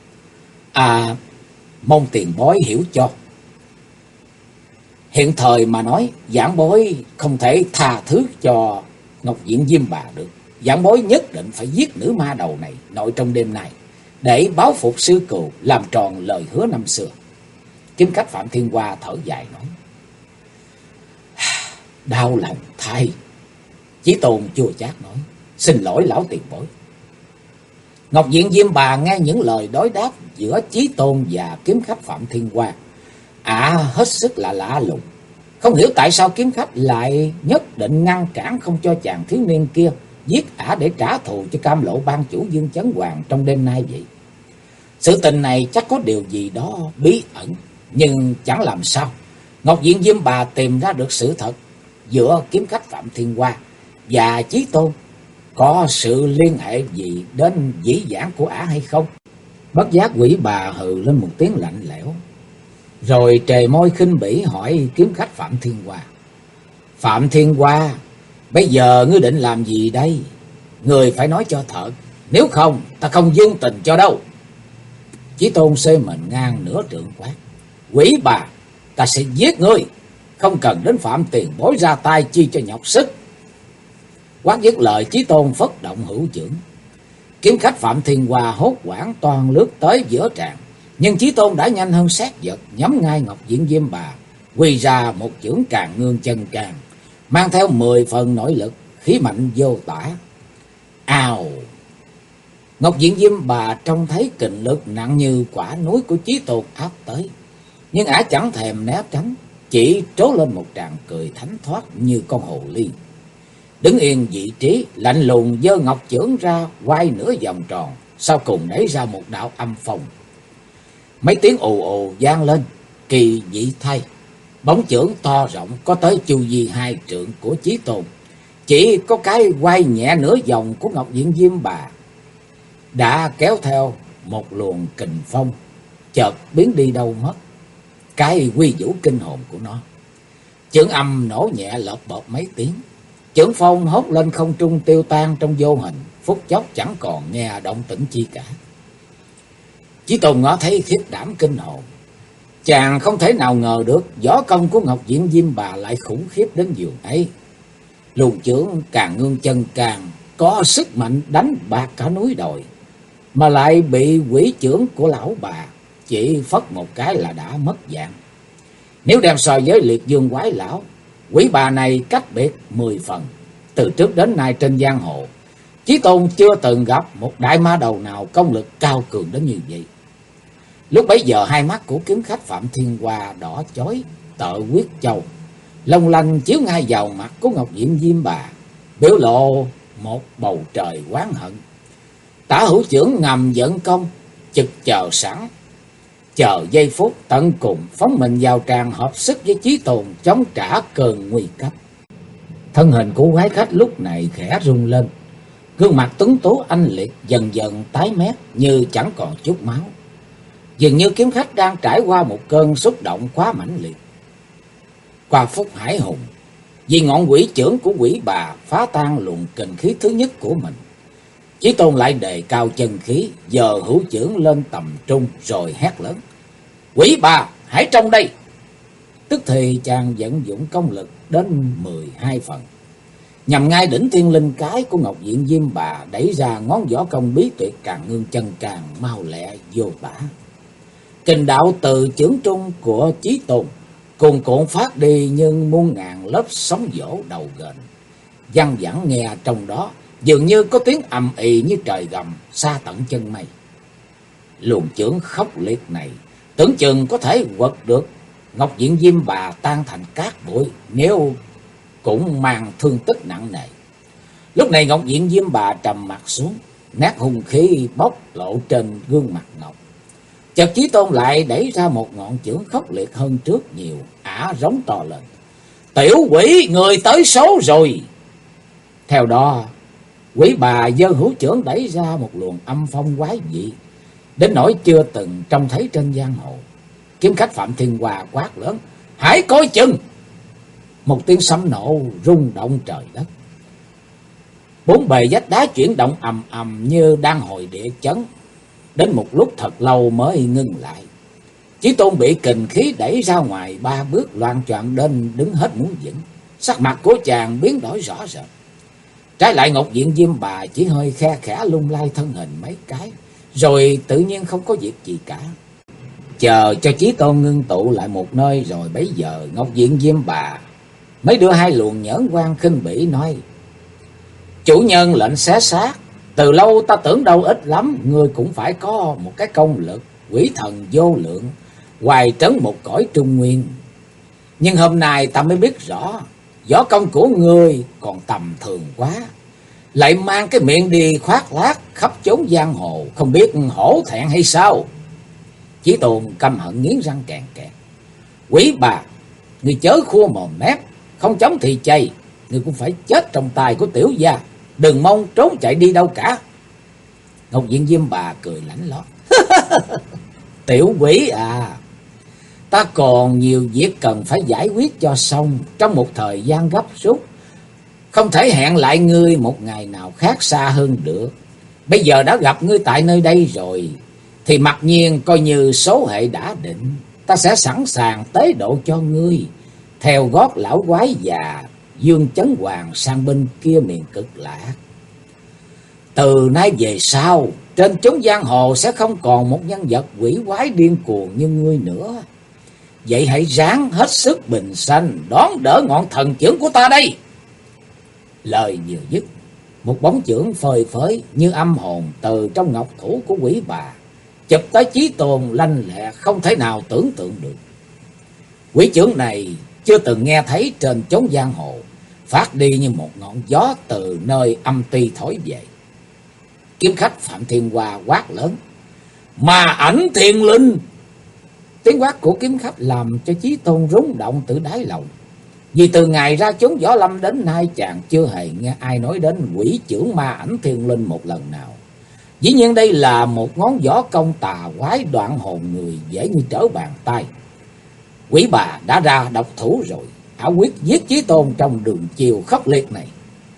mong tiền bối hiểu cho. Hiện thời mà nói, giảng bối không thể tha thứ cho Ngọc Diện Diêm Bà được. Giảng bối nhất định phải giết nữ ma đầu này nội trong đêm nay, để báo phục sư cừu, làm tròn lời hứa năm xưa. Kiếm khách Phạm Thiên Hoa thở dài nói: đau lòng thay. Chí Tôn chua chát nói: xin lỗi lão tiền bối. Ngọc Diện Diêm Bà nghe những lời đối đáp giữa Chí Tôn và kiếm khách Phạm Thiên Hoa, hết sức là lạ lùng. Không hiểu tại sao kiếm khách lại nhất định ngăn cản không cho chàng thiếu niên kia giết để trả thù cho Cam Lộ ban chủ Dương Chấn Hoàng trong đêm nay vậy. Sự tình này chắc có điều gì đó bí ẩn, nhưng chẳng làm sao Ngọc Diện Diêm Bà tìm ra được sự thật giữa kiếm khách Phạm Thiên Hoa và Chí Tôn có sự liên hệ gì đến dĩ vãng của hay không. Bất giác Quỷ Bà hừ lên một tiếng lạnh lẽo, rồi trề môi khinh bỉ hỏi kiếm khách Phạm Thiên Hoa: Phạm Thiên Hoa, bây giờ ngươi định làm gì đây? Ngươi phải nói cho thật, nếu không ta không dương tình cho đâu. Chí Tôn xê mình ngang nửa trượng quát: Quỷ Bà, ta sẽ giết ngươi, không cần đến Phạm tiền bối ra tay chi cho nhọc sức. Quát dứt lời, Chí Tôn phất động hữu chưởng. Kiếm khách Phạm Thiên Hoa hốt hoảng toàn lướt tới giữa tràng, nhưng Chí Tôn đã nhanh hơn sát vật, nhắm ngay Ngọc Diện Diêm Bà, quy ra một chưởng Càn Ngương Chân Càn, mang theo 10 phần nội lực, khí mạnh vô tả. Ào! Ngọc Diện Diêm Bà trông thấy kình lực nặng như quả núi của Chí Tôn áp tới, nhưng chẳng thèm né tránh, chỉ trố lên một tràng cười thánh thoát như con hồ ly. Đứng yên vị trí, lạnh lùng giơ ngọc chưởng ra, quay nửa vòng tròn, sau cùng đẩy ra một đạo âm phong. Mấy tiếng ù ù vang lên, kỳ dị thay, bóng chưởng to rộng có tới chu vi 2 trượng của Chí Tôn, chỉ có cái quay nhẹ nửa vòng của Ngọc Diện Diêm Bà đã kéo theo một luồng kình phong, chợt biến đi đâu mất cái quy vũ kinh hồn của nó. Chưởng âm nổ nhẹ lợp bợp mấy tiếng, chưởng phong hốt lên không trung tiêu tan trong vô hình, phút chốc chẳng còn nghe động tĩnh chi cả. Chí Tôn ngó thấy khiếp đảm kinh hồn, chàng không thể nào ngờ được võ công của Ngọc Diện Diêm Bà lại khủng khiếp đến giường ấy. Luồng chưởng Càn Ngương Chân Càn có sức mạnh đánh bạc cả núi đồi, mà lại bị quỷ chưởng của lão bà chỉ phất một cái là đã mất dạng. Nếu đem so với Liệt Dương Quái Lão, Quỷ Bà này cách biệt 10 phần. Từ trước đến nay trên giang hồ, Chí Tôn chưa từng gặp một đại ma đầu nào công lực cao cường đến như vậy. Lúc bấy giờ hai mắt của kiếm khách Phạm Thiên Hoa đỏ chói tợ huyết châu, long lanh chiếu ngay vào mặt của Ngọc Diện Diêm Bà, biểu lộ một bầu trời oán hận. Tả hữu chưởng ngầm dẫn công, chực chờ sẵn, chờ giây phút tận cùng phóng mình vào tràng hợp sức với Chí Tôn chống trả cơn nguy cấp. Thân hình của quái khách lúc này khẽ rung lên, gương mặt tuấn tú anh liệt dần dần tái mét như chẳng còn chút máu. Dường như kiếm khách đang trải qua một cơn xúc động quá mãnh liệt. Qua phút hải hùng, vì ngọn quỷ chưởng của Quỷ Bà phá tan luồng kình khí thứ nhất của mình, Chí Tôn lại đề cao chân khí, giờ hữu chưởng lên tầm trung rồi hét lớn: Quỷ Bà, hãy trong đây! Tức thì chàng vận dụng công lực đến 12 phần, nhằm ngay đỉnh thiên linh cái của Ngọc Diện Diêm Bà, đẩy ra ngón võ công bí tuyệt Càn Ngương Chân Càn mau lẹ vô tả. Kình đạo từ chưởng trung của Chí Tôn cuồn cuộn phát đi nhưng muôn ngàn lớp sóng vỗ đầu ghềnh, văng vẳng nghe trong đó dường như có tiếng ầm ì như trời gầm xa tận chân mây. Luồng chưởng khốc liệt này tưởng chừng có thể quật được Ngọc Diện Diêm Bà tan thành cát bụi, nếu cũng mang thương tích nặng nề. Lúc này Ngọc Diện Diêm Bà trầm mặt xuống, nét hung khí bốc lộ trên gương mặt ngọc. Chợt Chí Tôn lại đẩy ra một ngọn chưởng khốc liệt hơn trước nhiều, ả rống to lên: "Tiểu quỷ, người tới số rồi!" Theo đó, quỷ bà giơ hữu chưởng đẩy ra một luồng âm phong quái dị, đến nỗi chưa từng trông thấy trên giang hồ. Kiếm khách Phạm Thiên Hòa quát lớn: "Hãy coi chừng!" Một tiếng sấm nổ rung động trời đất. Bốn bề vách đá chuyển động ầm ầm như đang hồi địa chấn, đến một lúc thật lâu mới ngưng lại. Chí Tôn bị kình khí đẩy ra ngoài 3 bước, loạng choạng đến đứng hết muốn vững. Sắc mặt của chàng biến đổi rõ rệt. Trái lại Ngọc Diện Diêm Bà chỉ hơi khe khẽ lung lay thân hình mấy cái, rồi tự nhiên không có việc gì cả. Chờ cho Chí Tôn ngưng tụ lại một nơi, rồi bấy giờ Ngọc Diện Diêm Bà mới đưa hai luồng nhẫn quan khinh bỉ nói: "Chủ nhân lệnh xé xác, từ lâu ta tưởng đâu ít lắm, ngươi cũng phải có một cái công lực quỷ thần vô lượng, hoài trấn một cõi Trung Nguyên. Nhưng hôm nay ta mới biết rõ, võ công của ngươi còn tầm thường quá, lại mang cái miệng đi khoác lác khắp chốn giang hồ, không biết hổ thẹn hay sao?" Chí Tôn căm hận nghiến răng kèn kẹt: "Quỷ bà, ngươi chớ khua mồm mép, không chống thì chay, ngươi cũng phải chết trong tay của tiểu gia, đừng mong trốn chạy đi đâu cả." Ngọc Diện Diêm Bà cười lạnh lót: "Tiểu quỷ à, ta còn nhiều việc cần phải giải quyết cho xong trong một thời gian gấp rút, không thể hẹn lại ngươi một ngày nào khác xa hơn được. Bây giờ đã gặp ngươi tại nơi đây rồi, thì mặc nhiên coi như số hệ đã định, ta sẽ sẵn sàng tế độ cho ngươi, theo gót lão quái già Dương Chấn Hoàng sang bên kia miền Cực Lạc. Từ nay về sau, trên chốn giang hồ sẽ không còn một nhân vật quỷ quái điên cuồng như ngươi nữa. Vậy hãy ráng hết sức bình sanh, đón đỡ ngọn thần chưởng của ta đây." Lời vừa dứt, một bóng chưởng phơi phới như âm hồn từ trong ngọc thủ của quỷ bà chụp tới Chí Tôn lanh lẹ không thể nào tưởng tượng được. Quỷ chưởng này chưa từng nghe thấy trên chốn giang hồ, phát đi như một ngọn gió từ nơi âm ti thổi về. Kiếm khách Phạm Thiên Hòa quát lớn: "Ma ảnh thiên linh!" Tiếng quát của kiếm khách làm cho Chí Tôn rung động từ đáy lòng. Vì từ ngày ra chốn võ lâm đến nay, chàng chưa hề nghe ai nói đến quỷ chưởng ma ảnh thiên linh một lần nào. Dĩ nhiên đây là một ngón võ công tà quái đoạn hồn người, dễ như trở bàn tay. Quỷ bà đã ra độc thủ rồi, ảo quyết giết Chí Tôn trong đường chiều khốc liệt này.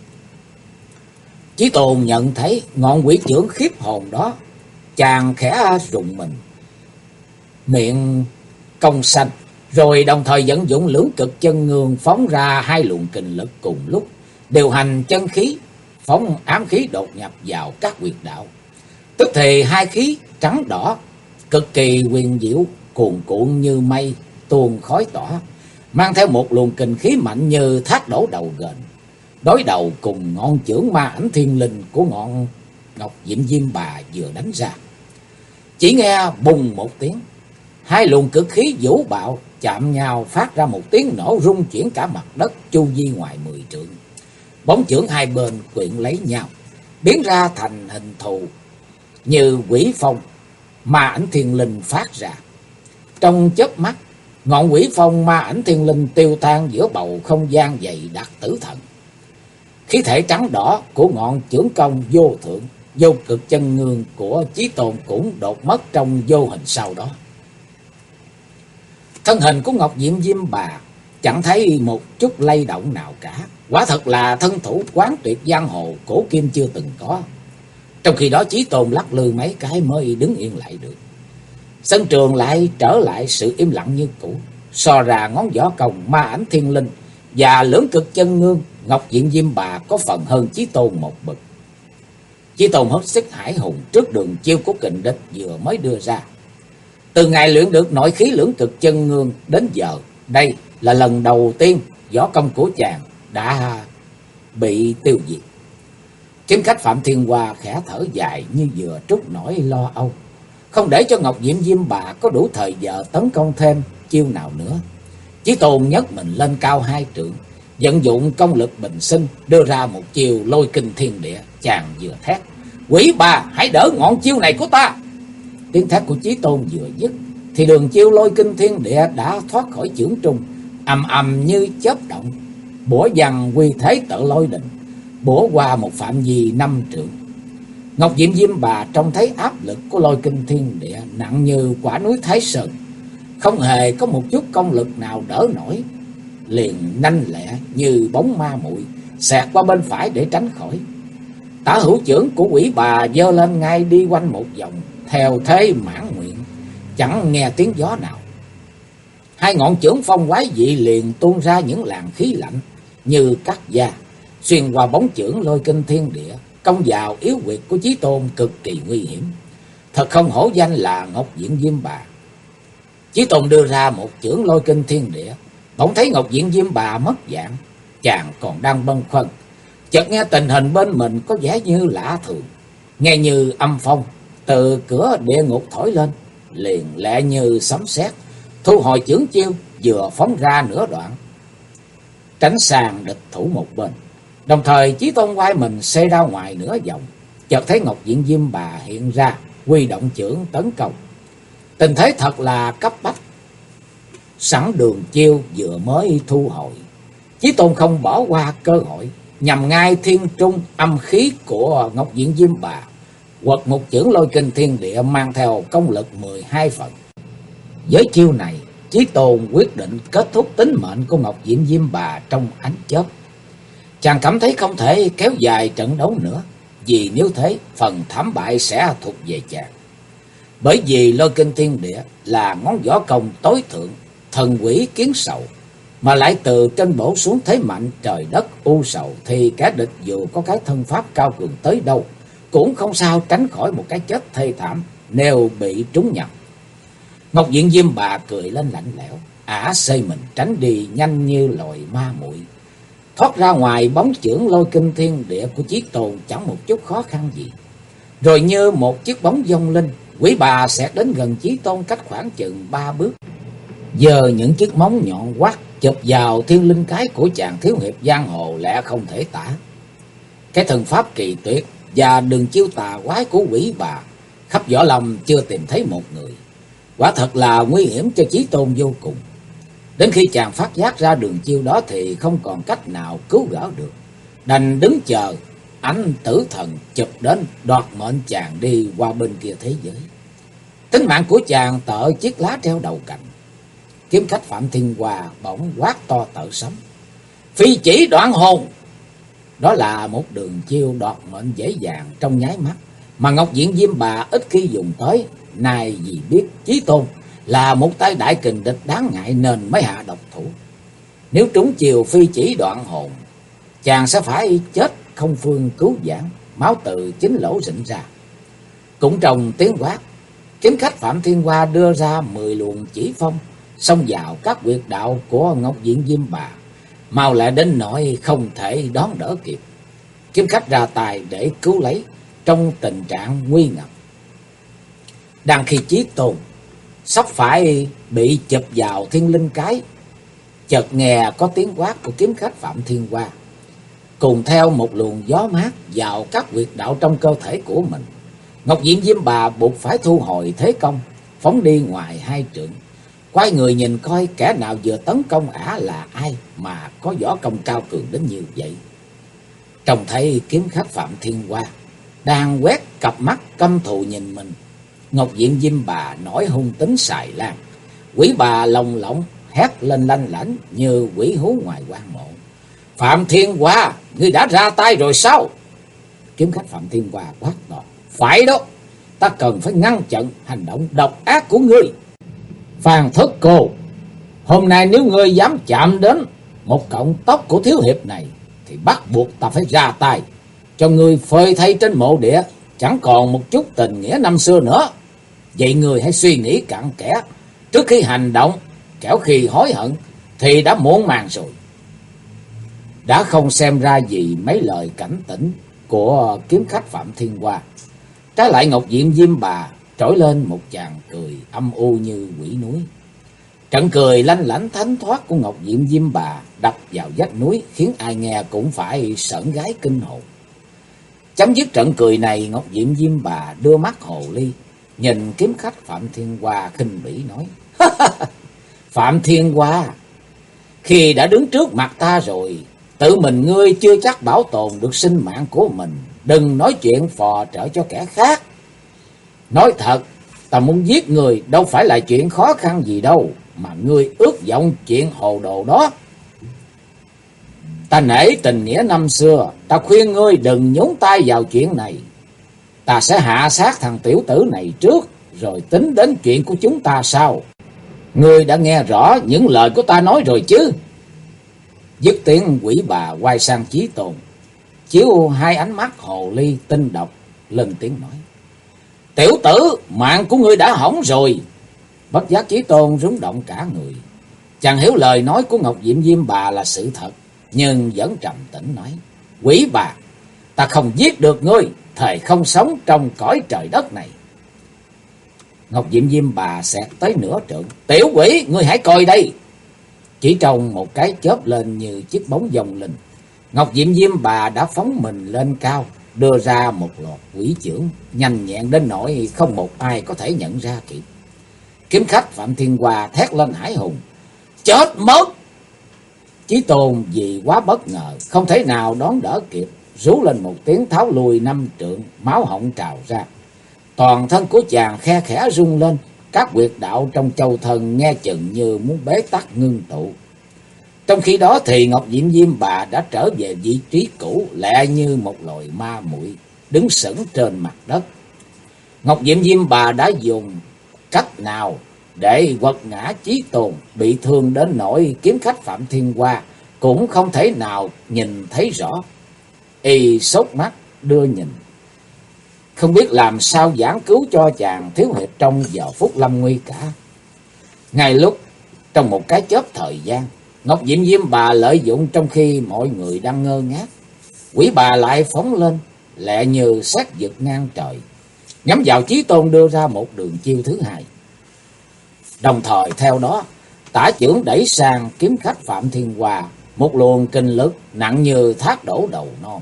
Chí Tôn nhận thấy ngọn quỷ chưởng khiếp hồn đó, chàng khẽ rùng mình, miệng cong xanh, rồi đồng thời vận dụng lưỡng cực chân ngương phóng ra hai luồng kình lực cùng lúc, điều hành chân khí, phóng ám khí đột nhập vào các huyệt đạo. Tức thì hai khí trắng đỏ cực kỳ huyền diệu, cuồn cuộn như mây tuôn khói tỏa, mang theo một luồng kình khí mạnh như thác đổ đầu gền, đối đầu cùng ngọn chưởng ma ảnh thiên linh của ngọn Ngọc Diện Diêm Bà vừa đánh ra. Chỉ nghe bùng một tiếng, hai luồng cực khí vũ bạo chạm nhau, phát ra một tiếng nổ rung chuyển cả mặt đất chu vi ngoài 10 trượng. Bóng chưởng hai bên quyện lấy nhau, biến ra thành hình thù như quỷ phong ma ảnh thiên linh phát ra. Trong chớp mắt, ngọn quỷ phong ma ảnh thiên linh tiêu tan giữa bầu không gian dày đặc tử thần. Khí thể trắng đỏ của ngọn chưởng công vô thượng vô cực chân ngương của Chí Tôn cũng đột mất trong vô hình sau đó. Thân hình của Ngọc Diện Diêm Bà chẳng thấy một chút lay động nào cả, quả thật là thân thủ quán tuyệt giang hồ cổ kim chưa từng có. Trong khi đó Chí Tôn lắc lư mấy cái mới đứng yên lại được. Sân trường lại trở lại sự im lặng như cũ. So ra ngón võ công ma ảnh thiên linh và lưỡng cực chân ngương, Ngọc Diện Diêm Bà có phần hơn Chí Tôn một bậc. Chí Tôn hết sức hải hùng trước đường chiêu của kình địch vừa mới đưa ra. Từ ngày luyện được nội khí lưỡng cực chân ngương đến giờ, đây là lần đầu tiên võ công của chàng đã bị tiêu diệt. Kiếm khách Phạm Thiên Hòa khẽ thở dài như vừa trút nỗi lo âu. không để cho Ngọc Diệm Diêm Bà có đủ thời giờ tấn công thêm chiêu nào nữa. Chí Tôn nhấc mình lên cao 2 trượng, vận dụng công lực bình sinh, đưa ra một chiêu lôi kinh thiên địa. Chàng vừa thét: "Quỷ bà, hãy đỡ ngọn chiêu này của ta!" Tiếng thét của Chí Tôn vừa dứt thì đường chiêu lôi kinh thiên địa đã thoát khỏi chưởng trung, ầm ầm như chớp động, bủa văng quy thế tự lôi đình, bủa qua một phạm vi 5 trượng. Ngọc Diệm Diêm Bà trông thấy áp lực của lôi kinh thiên địa nặng như quả núi Thái Sơn, không hề có một chút công lực nào đỡ nổi, liền nhanh lẹ như bóng ma muội xẹt qua bên phải để tránh khỏi. Tả hữu chưởng của quỷ bà giơ lên ngay đi quanh một vòng, theo thế mãn nguyện, chẳng nghe tiếng gió nào. Hai ngọn chưởng phong quái dị liền tuôn ra những làn khí lạnh như cắt da, xuyên qua bóng chưởng lôi kinh thiên địa, công vào yếu huyệt của Chí Tôn cực kỳ nguy hiểm. Thật không hổ danh là Ngọc Diệm Diêm Bà. Chí Tôn đưa ra một chưởng lôi kinh thiên địa, bỗng thấy Ngọc Diệm Diêm Bà mất dạng. Chàng còn đang bâng khuâng, chợt nghe tình hình bên mình có vẻ như lạ thường, nghe như âm phong từ cửa địa ngục thổi lên, liền lẹ như sấm sét, thu hồi chưởng chiêu, vừa phóng ra nửa đoạn, tránh sang địch thủ một bên. Đồng thời Chí Tôn quay mình xoay ra ngoài nửa vòng, chợt thấy Ngọc Diệm Diêm Bà hiện ra, huy động chưởng tấn công. Tình thế thật là cấp bách, sẵn đường chiêu vừa mới thu hồi, Chí Tôn không bỏ qua cơ hội, nhằm ngay thiên trung âm khí của Ngọc Diệm Diêm Bà, quật một chưởng lôi kinh thiên địa mang theo công lực 12 phần. Với chiêu này, Chí Tôn quyết định kết thúc tính mệnh của Ngọc Diệm Diêm Bà trong ánh chớp. Chàng cảm thấy không thể kéo dài trận đấu nữa, vì nếu thế phần thảm bại sẽ thuộc về chàng. Bởi vì lôi kinh thiên địa là ngón võ công tối thượng, thần quỷ kiến sầu, mà lại từ trên bổ xuống thế mạnh trời đất u sầu, thì kẻ địch dù có cái thân pháp cao cường tới đâu cũng không sao tránh khỏi một cái chết thê thảm nếu bị trúng nhầm. Ngọc Diệm Diêm Bà cười lên lạnh lẽo, ả xây mình tránh đi nhanh như loài ma muội, thoát ra ngoài bóng chưởng lôi kinh thiên địa của Chí Tôn chẳng một chút khó khăn gì. Rồi như một chiếc bóng vong linh, quỷ bà xẹt đến gần Chí Tôn cách khoảng chừng 3 bước, giơ những chiếc móng nhọn quắt chụp vào thiên linh cái của chàng thiếu hiệp giang hồ lẽ không thể tả. Cái thần pháp kỳ tuyệt và đường chiêu tà quái của quỷ bà, khắp võ lâm chưa tìm thấy một người. Quả thật là nguy hiểm cho Chí Tôn vô cùng. Đến khi chàng phát giác ra đường chiêu đó thì không còn cách nào cứu gỡ được, đành đứng chờ ánh tử thần chụp đến đoạt mệnh chàng đi qua bên kia thế giới. Tính mạng của chàng tợ chiếc lá treo đầu cành. Kiếm khách Phạm Thiên Hòa bỗng quát to tợ sấm: "Phi chỉ đoạn hồn!" Đó là một đường chiêu đoạt mệnh dễ dàng trong nháy mắt, mà Ngọc Diệm Diêm Bà ít khi dùng tới. Nay vì biết Chí Tôn là một tay đại kình địch đáng ngại nên mới hạ độc thủ. Nếu trúng chiều phi chỉ đoạn hồn, chàng sẽ phải chết không phương cứu vãn, máu từ chính lỗ rịn ra. Cũng trong tiếng quát, kiếm khách Phạm Thiên Hoa đưa ra 10 luồng chỉ phong, xông vào các huyệt đạo của Ngọc Diệm Diêm Bà, mau lại đến nỗi không thể đón đỡ kịp. Kiếm khách ra tài để cứu lấy trong tình trạng nguy ngập. Đang khi Chí Tôn sắp phải bị chụp vào thiên linh cái, chợt nghe có tiếng quát của kiếm khách Phạm Thiên Hoa, cùng theo một luồng gió mát vào các huyệt đạo trong cơ thể của mình. Ngọc Diệm Diêm Bà buộc phải thu hồi thế công, phóng đi ngoài 2 trượng, quay người nhìn coi kẻ nào vừa tấn công ả là ai mà có võ công cao cường đến như vậy. Trông thấy kiếm khách Phạm Thiên Hoa đang quét cặp mắt căm thù nhìn mình, Ngọc Diệm Diêm Bà nổi hung tính xài lan. Quỷ bà lồng lộng hét lên lanh lảnh như quỷ hú ngoài quan mộ: "Phạm Thiên Hoa, ngươi đã ra tay rồi sao?" Kiếm khách Phạm Thiên Hoa quát to: "Phải đó, ta cần phải ngăn chặn hành động độc ác của ngươi. Phan Thất Cô, hôm nay nếu ngươi dám chạm đến một cọng tóc của thiếu hiệp này thì bắt buộc ta phải ra tay, cho ngươi phơi thay trên mộ địa, chẳng còn một chút tình nghĩa năm xưa nữa. Vậy ngươi hãy suy nghĩ cặn kẽ trước khi hành động, kẻo khi hối hận thì đã muộn màng rồi." Đã không xem ra gì mấy lời cảnh tỉnh của kiếm khách Phạm Thiên Hoa, trái lại Ngọc Diệm Diêm Bà trỗi lên một chàng cười âm u như quỷ núi. Trận cười lanh lảnh thánh thoát của Ngọc Diệm Diêm Bà đập vào vách núi, khiến ai nghe cũng phải sởn gáy kinh hồn. Chấm dứt trận cười này, Ngọc Diệm Diêm Bà đưa mắt hồ ly, nhìn kiếm khách Phạm Thiên Hoa khinh bỉ nói: Phạm Thiên Hoa, khi đã đứng trước mặt ta rồi, tự mình ngươi chưa chắc bảo tồn được sinh mạng của mình, đừng nói chuyện phò trợ cho kẻ khác. Nói thật, ta muốn giết người đâu phải là chuyện khó khăn gì đâu, mà ngươi ước vọng chuyện hồ đồ đó. Ta nể tình nghĩa năm xưa, ta khuyên ngươi đừng nhúng tay vào chuyện này. Ta sẽ hạ sát thằng tiểu tử này trước, rồi tính đến chuyện của chúng ta sau. Ngươi đã nghe rõ những lời của ta nói rồi chứ? Dứt tiếng, Quỷ Bà quay sang Chí Tôn, chiếu hai ánh mắt hồ ly tinh độc, lên tiếng nói: Tiểu tử, mạng của ngươi đã hỏng rồi. Bất giác Chí Tôn rúng động cả người. Chàng hiểu lời nói của Ngọc Diệm Diêm Bà là sự thật, nhưng vẫn trầm tĩnh nói: Quỷ Bà, ta không giết được ngươi, thề không sống trong cõi trời đất này. Ngọc Diệm Diêm Bà xẹt tới nửa trượng: Tiểu quỷ, ngươi hãy coi đây. Chỉ trong một cái chớp lên như chiếc bóng vòng linh, Ngọc Diệm Diêm Bà đã phóng mình lên cao, đưa ra một loạt quỷ chưởng nhanh nhẹn đến nỗi không một ai có thể nhận ra kịp. Kiếm khách Phạm Thiên Hoa thét lên hãi hùng: Chết mất! Chí Tôn vì quá bất ngờ, không thể nào đón đỡ kịp, rú lên một tiếng tháo lùi 5 trượng, máu họng trào ra. Toàn thân của chàng khe khẽ rung lên, các huyệt đạo trong châu thân nghe chừng như muốn bế tắc ngưng tụ. Trong khi đó thì Ngọc Diệm Diêm Bà đã trở về vị trí cũ, lẹ như một loài ma muội đứng sững trên mặt đất. Ngọc Diệm Diêm Bà đã dùng cách nào để quật ngã Chí Tôn bị thương đến nỗi kiếm khách Phạm Thiên Hoa cũng không thể nào nhìn thấy rõ. Y sốt mắt đưa nhìn, không biết làm sao giảng cứu cho chàng thiếu hiệp trong giờ phút lâm nguy cả. Ngay lúc trong một cái chớp thời gian, Ngọc Diệm Diêm Bà lợi dụng trong khi mọi người đang ngơ ngác, Quỷ Bà lại phóng lên, lẹ như sét giật ngang trời, nhắm vào Chí Tôn đưa ra một đường chiêu thứ hai. Đồng thời theo đó, tả chưởng đẩy sang kiếm khách Phạm Thiên Hoa một luồng kinh lực nặng như thác đổ đầu non.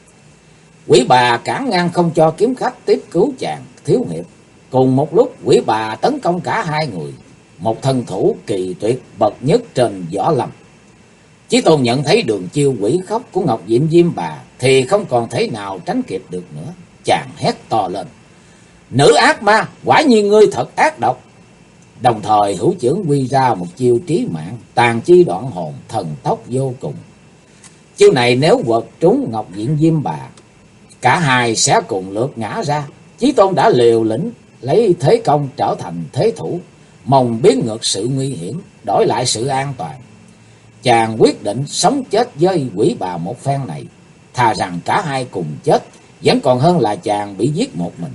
Quỷ Bà cản ngang không cho kiếm khách tiếp cứu chàng thiếu hiệp. Cùng một lúc, Quỷ Bà tấn công cả hai người, một thân thủ kỳ tuyệt bậc nhất trên võ lâm. Chí Tôn nhận thấy đường chiêu quỷ khóc của Ngọc Diệm Diêm Bà thì không còn thể nào tránh kịp được nữa. Chàng hét to lên: Nữ ác ma, quả nhiên ngươi thật ác độc! Đồng thời hữu chưởng quy ra một chiêu trí mạng, tàn chi đoạn hồn, thần tốc vô cùng. Chiêu này nếu quật trúng Ngọc Diệm Diêm Bà, cả hai sẽ cùng lượt ngã ra. Chí Tôn đã liều lĩnh lấy thế công trở thành thế thủ, mong biến ngược sự nguy hiểm, đổi lại sự an toàn. Chàng quyết định sống chết với Quỷ Bà một phen này, thà rằng cả hai cùng chết, vẫn còn hơn là chàng bị giết một mình.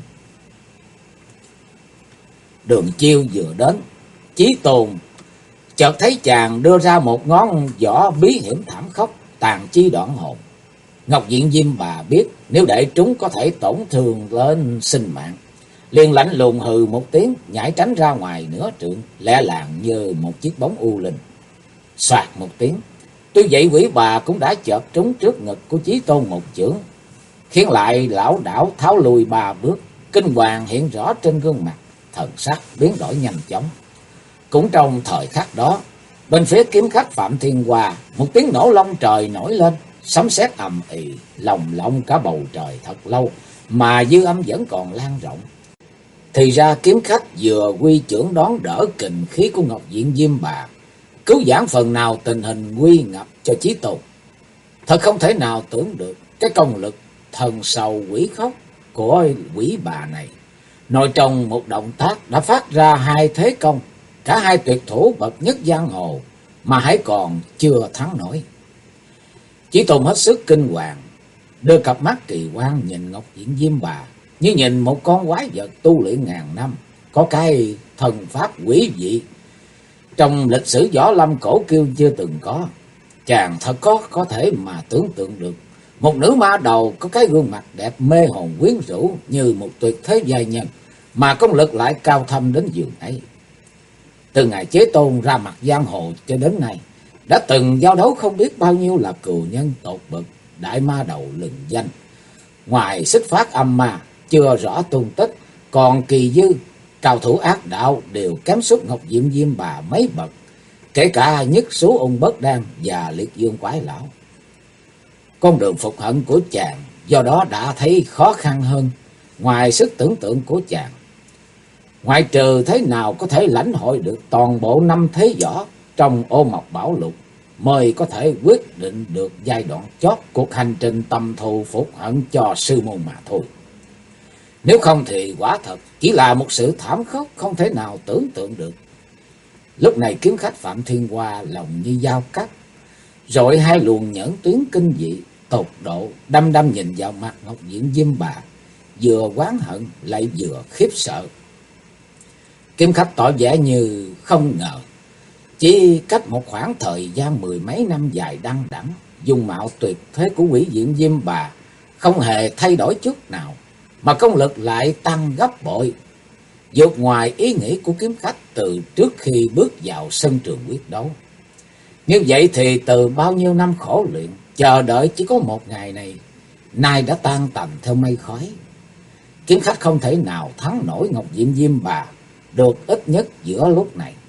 Đường chiêu vừa đến, Chí Tôn chợt thấy chàng đưa ra một ngón võ bí hiểm thảm khốc, tàn chi đoạn hồn. Ngọc Diệm Diêm Bà biết nếu để trúng có thể tổn thương lên sinh mạng, liền lạnh lùng hừ một tiếng, nhảy tránh ra ngoài nửa trượng, lẹ làng như một chiếc bóng u linh. Soạt một tiếng, tuy vậy Quỷ Bà cũng đã chợt trúng trước ngực của Chí Tôn một chưởng, khiến lại lão đảo tháo lùi 3 bước. Kinh hoàng hiện rõ trên gương mặt, thần sắc biến đổi nhanh chóng. Cũng trong thời khắc đó, bên phía kiếm khách Phạm Thiên Hoa, một tiếng nổ long trời nổi lên, sấm sét ầm ĩ, lồng lộng cả bầu trời thật lâu, mà dư âm vẫn còn lan rộng. Thì ra kiếm khách vừa quy chưởng đón đỡ kình khí của Ngọc Diệm Diêm Bà, cứu vãn phần nào tình hình nguy ngập cho Chí Tôn. Thật không thể nào tưởng được cái công lực thần sầu quỷ khóc của Quỷ Bà này, nội trong một động tác đã phát ra hai thế công, cả hai tuyệt thủ bậc nhất giang hồ, mà hãy còn chưa thắng nổi. Chí Tôn hết sức kinh hoàng, đưa cặp mắt kỳ quan nhìn Ngọc Diệm Diêm Bà như nhìn một con quái vật tu luyện ngàn năm, có cái thần pháp quý vị trong lịch sử võ lâm cổ kiêu chưa từng có. Chàng thật có thể mà tưởng tượng được một nữ ma đầu có cái gương mặt đẹp mê hồn quyến rũ như một tuyệt thế giai nhân, mà công lực lại cao thâm đến giường ấy. Từ ngày Chí Tôn ra mặt giang hồ cho đến nay, đã từng giao đấu không biết bao nhiêu là cừu nhân tột bậc, đại ma đầu lừng danh. Ngoài xích phát âm ma chưa rõ tung tích, còn kỳ dư cao thủ ác đạo đều kém sút Ngọc Diệm Diêm Bà mấy bậc, kể cả Nhất Số Ung Bất Đan và Liệt Dương Quái Lão. Con đường phục hận của chàng do đó đã thấy khó khăn hơn ngoài sức tưởng tượng của chàng. Ngoại trừ thế nào có thể lãnh hội được toàn bộ năm thế võ trong Ô Mộc Bảo Lục, mới có thể quyết định được giai đoạn chót cuộc hành trình tầm thù phục hận cho sư môn mà thôi. Nếu không thì quả thật chỉ là một sự thảm khốc không thể nào tưởng tượng được. Lúc này kiếm khách Phạm Thiên Hoa lòng như dao cắt, rồi hai luồng nhẫn tuyến kinh dị tột độ đăm đăm nhìn vào mặt Ngọc Diệm Diêm Bà, vừa oán hận lại vừa khiếp sợ. Kiếm khách tỏ vẻ như không ngờ, chỉ cách một khoảng thời gian mười mấy năm dài đăng đẵng, dung mạo tuyệt thế của Quỷ Diệm Diêm Bà không hề thay đổi chút nào, mà công lực lại tăng gấp bội, vượt ngoài ý nghĩ của kiếm khách từ trước khi bước vào sân trường quyết đấu. Như vậy thì từ bao nhiêu năm khổ luyện, chờ đợi chỉ có một ngày này, nay đã tan tành theo mây khói. Kiếm khách không thể nào thắng nổi Ngọc Diệm Diêm Bà được ít nhất giữa lúc này.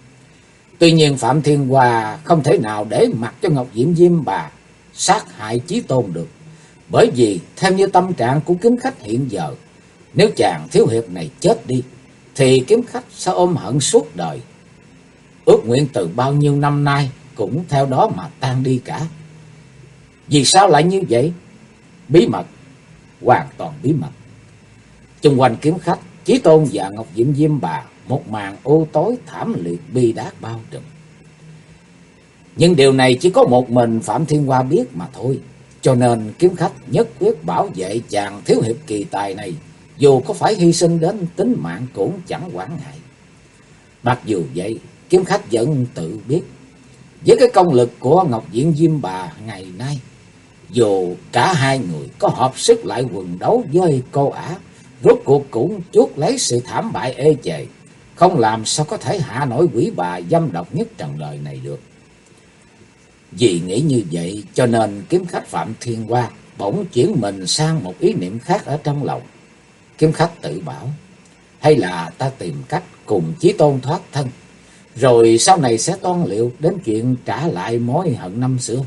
Tuy nhiên Phạm Thiên Hoa không thể nào để mặc cho Ngọc Diệm Diêm Bà sát hại Chí Tôn được, bởi vì theo như tâm trạng của kiếm khách hiện giờ, nếu chàng thiếu hiệp này chết đi thì kiếm khách sẽ ôm hận suốt đời. Ước nguyện từ bao nhiêu năm nay cũng theo đó mà tan đi cả. Vì sao lại như vậy? Bí mật, hoàn toàn bí mật. Xung quanh kiếm khách, Chí Tôn và Ngọc Diệm Diêm Bà một màn u tối thảm liệt bi đát bao trùm. Nhưng điều này chỉ có một mình Phạm Thiên Hoa biết mà thôi, cho nên kiếm khách nhất quyết bảo vệ chàng thiếu hiệp kỳ tài này, dù có phải hy sinh đến tính mạng cũng chẳng quản ngại. Mặc dù vậy, kiếm khách vẫn tự biết, với cái công lực của Ngọc Diệm Diêm Bà ngày nay, dù cả hai người có hợp sức lại quần đấu với cô ả, rốt cuộc cũng chuốc lấy sự thảm bại ê chề, không làm sao có thể hạ nổi quỷ bà dâm độc nhất trần đời này được. Vì nghĩ như vậy cho nên kiếm khách Phạm Thiên Hoa bỗng chuyển mình sang một ý niệm khác ở trong lòng. Kiếm khách tự bảo, hay là ta tìm cách cùng Chí Tôn thoát thân, rồi sau này sẽ toan liệu đến chuyện trả lại mối hận năm xưa.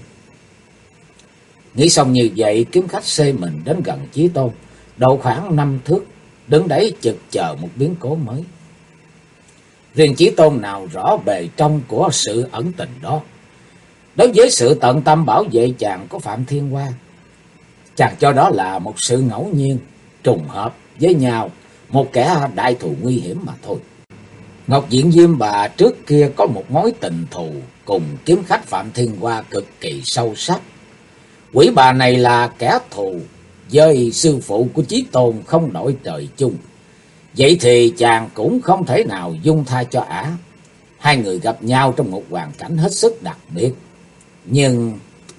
Nghĩ xong như vậy, kiếm khách xê mình đến gần Chí Tôn, độ khoảng 5 thước, đứng đấy chực chờ một biến cố mới. Riêng Chí Tôn nào rõ bề trong của sự ẩn tình đó. Đối với sự tận tâm bảo vệ chàng của Phạm Thiên Hoa, chàng cho đó là một sự ngẫu nhiên, trùng hợp với nhau, một kẻ đại thù nguy hiểm mà thôi. Ngọc Diệm Diêm Bà trước kia có một mối tình thù cùng kiếm khách Phạm Thiên Hoa cực kỳ sâu sắc. Quỷ bà này là kẻ thù với sư phụ của Chí Tôn không đổi trời chung. Vậy thì chàng cũng không thể nào dung tha cho ả. Hai người gặp nhau trong một hoàn cảnh hết sức đặc biệt, nhưng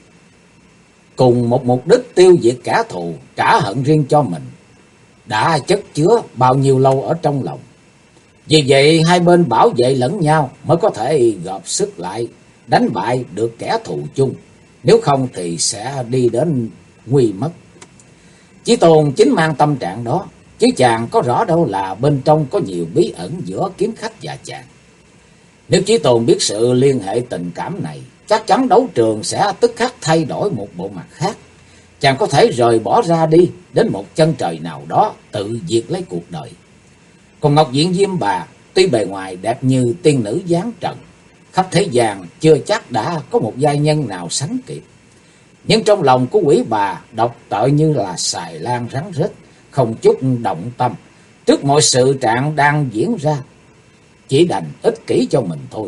cùng một mục đích tiêu diệt kẻ thù, trả hận riêng cho mình, đã chất chứa bao nhiêu lâu ở trong lòng. Vì vậy hai bên bảo vệ lẫn nhau mới có thể gộp sức lại đánh bại được kẻ thù chung, nếu không thì sẽ đi đến nguy mất. Chí Tôn chính mang tâm trạng đó, chứ chàng có rõ đâu là bên trong có nhiều bí ẩn giữa kiếm khách và chàng. Nếu Chí Tôn biết sự liên hệ tình cảm này, chắc chắn đấu trường sẽ tức khắc thay đổi một bộ mặt khác. Chàng có thể rời bỏ ra đi đến một chân trời nào đó, tự diệt lấy cuộc đời. Còn Ngọc Diệm Diêm Bà tuy bề ngoài đẹp như tiên nữ giáng trần, khắp thế gian chưa chắc đã có một giai nhân nào sánh kịp. Nhưng trong lòng của quỷ bà độc tợ như là xài lan rắn rết, không chút động tâm trước mọi sự trạng đang diễn ra, chỉ đành ích kỷ cho mình thôi.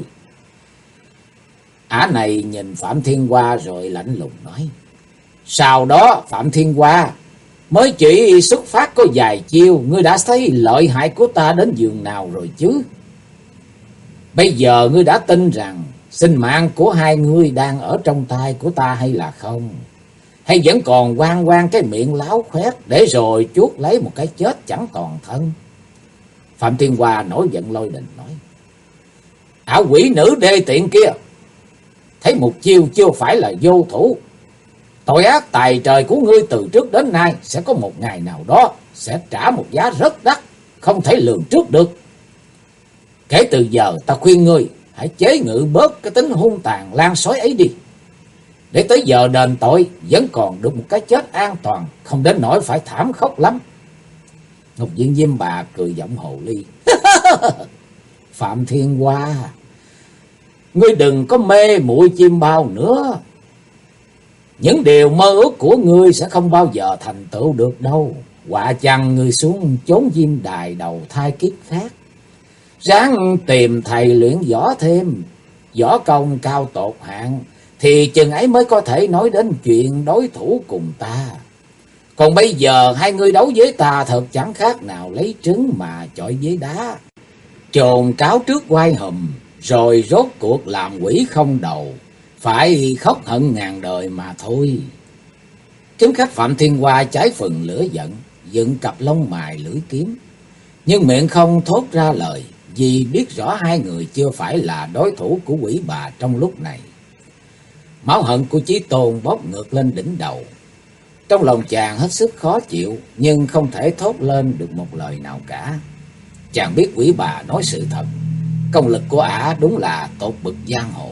Ả này nhìn Phạm Thiên Hoa rồi lạnh lùng nói, sau đó Phạm Thiên Hoa, mới chỉ xuất phát có vài chiêu, ngươi đã thấy lợi hại của ta đến giường nào rồi chứ? Bây giờ ngươi đã tin rằng sinh mạng của hai ngươi đang ở trong tay của ta hay là không? Hay vẫn còn quan cái miệng láo khoét để rồi chuốc lấy một cái chết chẳng toàn thân? Phạm Thiên Hoa nổi giận lôi đình nói: Ảo quỷ nữ đê tiện kia, thấy một chiêu chưa phải là vô thủ. Tội ác tài trời của ngươi từ trước đến nay sẽ có một ngày nào đó sẽ trả một giá rất đắt, không thể lường trước được. Kể từ giờ ta khuyên ngươi hãy chế ngự bớt cái tính hung tàn lan sói ấy đi, để tới giờ đền tội vẫn còn được một cái chết an toàn, không đến nỗi phải thảm khốc lắm. Ngọc Diện Diêm Bà cười giọng hồ ly: Phạm Thiên Hoa, ngươi đừng có mê muội chim bao nữa. Những điều mơ ước của ngươi sẽ không bao giờ thành tựu được đâu. Họa chăng ngươi xuống chốn diêm đài đầu thai kiếp khác, ráng tìm thầy luyện võ thêm, võ công cao tột hạng, thì chừng ấy mới có thể nói đến chuyện đối thủ cùng ta. Còn bây giờ hai ngươi đấu với ta thật chẳng khác nào lấy trứng mà chọi với đá, chồn cáo trước quai hùm, rồi rốt cuộc làm quỷ không đầu, phải khóc hận ngàn đời mà thôi. Kiếm khách Phạm Thiên Hoa trái phần lửa giận, dựng cặp lông mày lưỡi kiếm, nhưng miệng không thốt ra lời, vì biết rõ hai người chưa phải là đối thủ của quỷ bà trong lúc này. Máu hận của Chí Tôn bốc ngược lên đỉnh đầu. Trong lòng chàng hết sức khó chịu, nhưng không thể thốt lên được một lời nào cả. Chàng biết quỷ bà nói sự thật, công lực của ả đúng là tột bực giang hồ.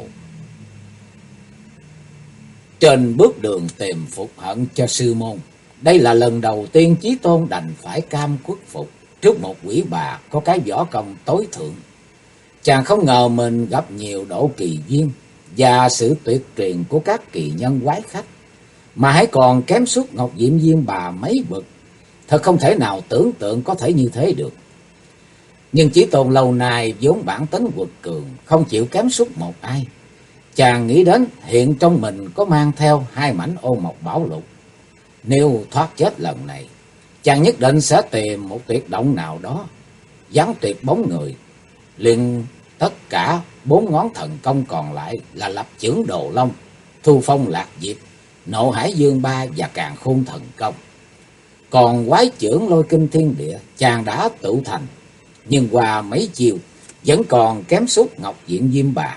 Trên bước đường tìm phục hận cho sư môn, đây là lần đầu tiên Chí Tôn đành phải cam khuất phục trước một quỷ bà có cái võ công tối thượng. Chàng không ngờ mình gặp nhiều độ kỳ duyên và sự tuyệt truyền của các kỳ nhân quái khách, mà hãy còn kém suốt Ngọc Diệm Diêm Bà mấy bậc. Thật không thể nào tưởng tượng có thể như thế được. Nhưng Chí Tôn lâu nay vốn bản tính quật cường, không chịu kém suốt một ai. Chàng nghĩ đến hiện trong mình có mang theo 2 mảnh ô mộc bảo lục. Nếu thoát chết lần này, chàng nhất định sẽ tìm một tuyệt động nào đó, giáng tuyệt bóng người, liền tất cả 4 ngón thần công còn lại là lập chưởng Đồ Long, Thu Phong Lạc Diệp, Nộ Hải Dương Ba và Càn Khôn thần công. Còn quái chưởng Lôi Kinh Thiên Địa chàng đã tự thành, nhưng qua mấy chiều vẫn còn kém suốt Ngọc Diện Diêm Bà.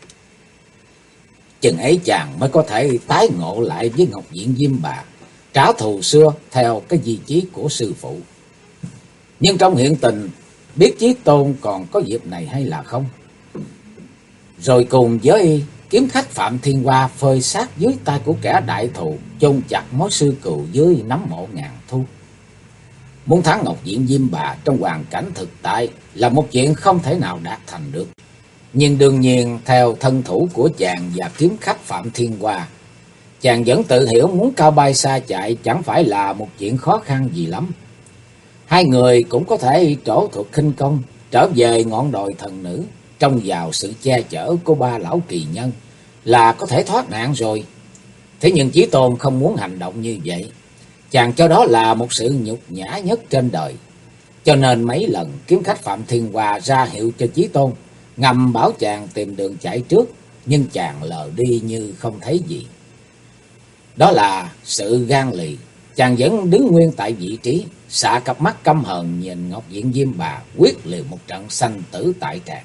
Chừng ấy chàng mới có thể tái ngộ lại với Ngọc Diện Diêm Bà, trả thù xưa theo cái di chí của sư phụ. Nhưng trong hiện tình, biết Chí Tôn còn có dịp này hay là không? Rồi cùng với kiếm khách Phạm Thiên Hoa phơi xác dưới tay của kẻ đại thù, chôn chặt mối sư cừu dưới nấm mộ ngàn thu. Muốn thắng Ngọc Diện Diêm Bà trong hoàn cảnh thực tại là một chuyện không thể nào đạt thành được. Nhưng đương nhiên theo thân thủ của chàng và kiếm khách Phạm Thiên Hoa, chàng vẫn tự hiểu muốn cao bay xa chạy chẳng phải là một chuyện khó khăn gì lắm. Hai người cũng có thể trổ thuật khinh công, trở về ngọn đồi thần nữ, trông vào sự che chở của 3 lão kỳ nhân là có thể thoát nạn rồi. Thế nhưng Chí Tôn không muốn hành động như vậy. Chàng cho đó là một sự nhục nhã nhất trên đời. Cho nên mấy lần kiếm khách Phạm Thiên Hoa ra hiệu cho Chí Tôn, ngầm bảo chàng tìm đường chạy trước, nhưng chàng lờ đi như không thấy gì. Đó là sự gan lì. Chàng vẫn đứng nguyên tại vị trí, xạ cặp mắt căm hờn nhìn Ngọc Diện Diêm Bà quyết liều một trận sanh tử tại tràng.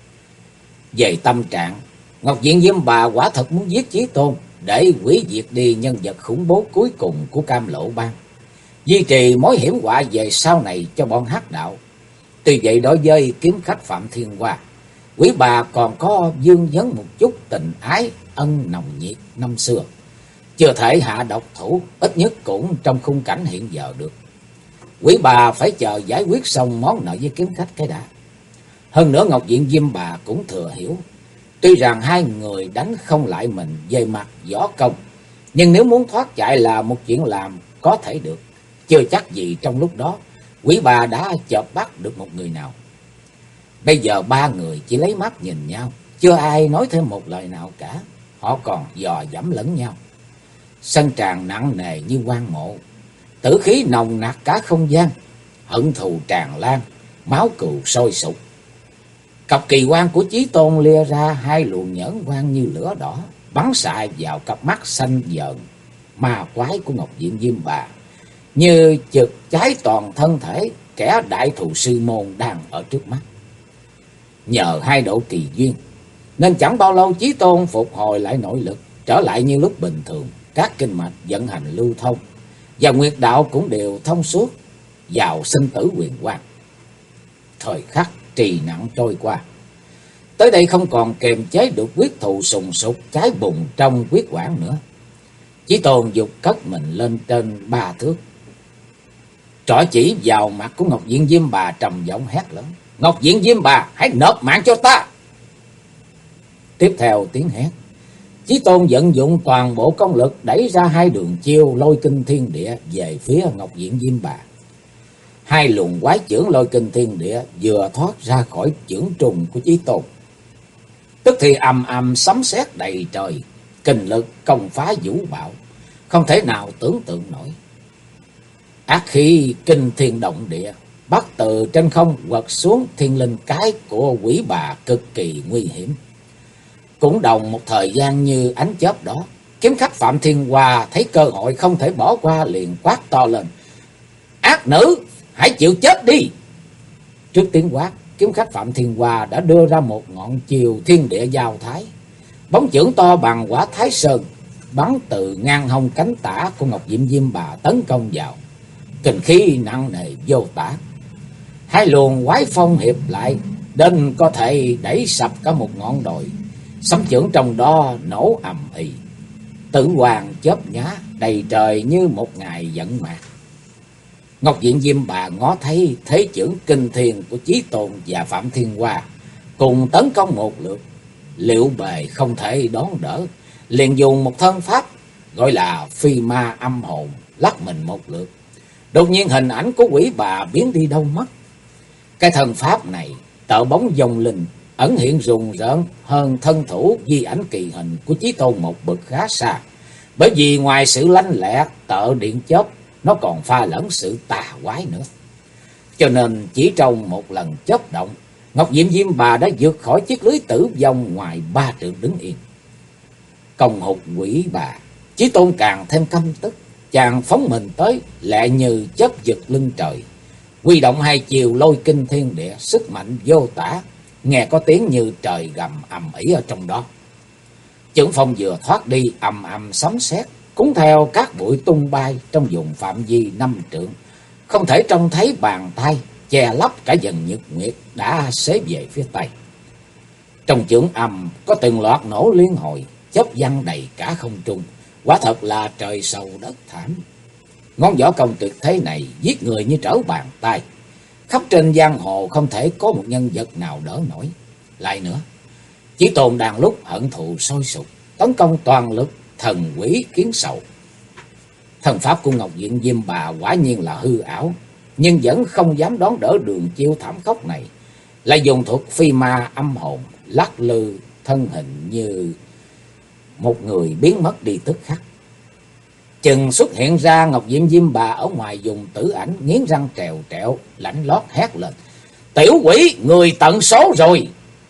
Về tâm trạng, Ngọc Diện Diêm Bà quả thật muốn giết Chí Tôn để hủy diệt đi nhân vật khủng bố cuối cùng của Cam Lộ Bang, duy trì mối hiểm họa về sau này cho bọn hắc đạo. Tuy vậy đối với kiếm khách Phạm Thiên Hoa, quý bà còn có vương vấn một chút tình ái ân nồng nhiệt năm xưa, chưa thể hạ độc thủ, ít nhất cũng trong khung cảnh hiện giờ được. Quý bà phải chờ giải quyết xong món nợ với kiếm khách cái đã. Hơn nữa Ngọc Diện Diêm Bà cũng thừa hiểu, tuy rằng hai người đánh không lại mình về mặt võ công, nhưng nếu muốn thoát chạy là một chuyện làm có thể được. Chưa chắc gì trong lúc đó quý bà đã chợp bắt được một người nào. Bây giờ 3 người chỉ lấy mắt nhìn nhau, chưa ai nói thêm một lời nào cả. Họ còn dò dẫm lẫn nhau. Sân tràng nặng nề như quan mộ, tử khí nồng nặc cả không gian, hận thù tràn lan, máu cừu sôi sục. Cặp kỳ quan của Chí Tôn lia ra 2 luồng nhẫn quang như lửa đỏ, bắn xạ vào cặp mắt xanh dợn ma quái của Ngọc Diện Diêm Bà, như chực cháy toàn thân thể, kẻ đại thù sư môn đang ở trước mắt. Nhờ hai độ kỳ duyên nên chẳng bao lâu Chí Tôn phục hồi lại nội lực, trở lại như lúc bình thường, các kinh mạch vận hành lưu thông và nguyệt đạo cũng đều thông suốt, vào sinh tử huyền quang. Thời khắc trì nặng trôi qua, tới đây không còn kềm chế được quyết thù sùng sục cháy bùng trong huyết quản nữa. Chí Tôn dục cất mình lên trên 3 thước, trỏ chỉ vào mặt của Ngọc Diện Diêm Bà trầm giọng hét lớn: Ngọc Diện Diêm Bà, hãy nộp mạng cho ta! Tiếp theo tiếng hét, Chí Tôn vận dụng toàn bộ công lực đẩy ra hai đường chiêu lôi kinh thiên địa về phía Ngọc Diện Diêm Bà. Hai luồng quái chưởng lôi kinh thiên địa vừa thoát ra khỏi chưởng trùng của Chí Tôn, tức thì ầm ầm sấm sét đầy trời, kinh lực công phá vũ bạo, không thể nào tưởng tượng nổi. Ác khí kinh thiên động địa bắt từ trên không quật xuống thiên linh cái của quỷ bà cực kỳ nguy hiểm. Cũng đồng một thời gian như ánh chớp đó, kiếm khách Phạm Thiên Hoa thấy cơ hội không thể bỏ qua, liền quát to lên: Ác nữ, hãy chịu chết đi! Trước tiếng quát, kiếm khách Phạm Thiên Hoa đã đưa ra một ngọn chiều thiên địa giao thái, bóng chưởng to bằng quả Thái Sơn bắn từ ngang hông cánh tả của Ngọc Diệm Diêm Bà tấn công vào, kình khí nặng nề vô tả. Hai luồng quái phong hiệp lại đến có thể đẩy sập cả một ngọn đồi, sấm chưởng trong đó nổ ầm ĩ, tử hoàng chớp nhá đầy trời như một ngày giận mạc. Ngọc Diện Diêm Bà ngó thấy thế chưởng kinh thiên của Chí Tôn và Phạm Thiên Hoa cùng tấn công một lượt, liệu bề không thể đón đỡ, liền dùng một thân pháp gọi là phi ma âm hồn lắc mình một lượt. Đột nhiên hình ảnh của quỷ bà biến đi đâu mất. Cái thân pháp này tợ bóng dòng linh, ẩn hiện rùng rợn hơn thân thủ di ảnh kỳ hình của Chí Tôn một bậc khá xa, bởi vì ngoài sự lanh lẹ tợ điện chớp, nó còn pha lẫn sự tà quái nữa. Cho nên chỉ trong một lần chớp động, Ngọc Diệm Diêm Bà đã vượt khỏi chiếc lưới tử vong ngoài 3 trượng đứng yên. Công hụt quỷ bà, Chí Tôn càng thêm căm tức, chàng phóng mình tới lẹ như chớp giật lưng trời, huy động hai chiều lôi kinh thiên địa, sức mạnh vô tả, nghe có tiếng như trời gầm ầm ĩ ở trong đó. Chưởng phong vừa thoát đi, ầm ầm sấm sét cũng theo các bụi tung bay trong vùng phạm vi 5 trượng, không thể trông thấy bàn tay che lấp cả dần nhật nguyệt đã xế về phía tây. Trong chưởng ầm có từng loạt nổ liên hồi, chớp văng đầy cả không trung, quả thật là trời sầu đất thảm. Ngón võ công tuyệt thế này giết người như trở bàn tay, khắp trên giang hồ không thể có một nhân vật nào đỡ nổi. Lại nữa, Chí Tôn đang lúc hận thù sôi sục, tấn công toàn lực thần quỷ kiến sầu. Thần pháp của Ngọc Diện Diêm Bà quả nhiên là hư ảo, nhưng vẫn không dám đón đỡ đường chiêu thảm khốc này, lại dùng thuật phi ma âm hồn lắc lư thân hình như một người biến mất đi tức khắc. Chừng xuất hiện ra, Ngọc Diệm Diêm Bà ở ngoài dùng tử ảnh nghiến răng trèo trẹo, lạnh lót hét lên: Tiểu quỷ, người tận số rồi!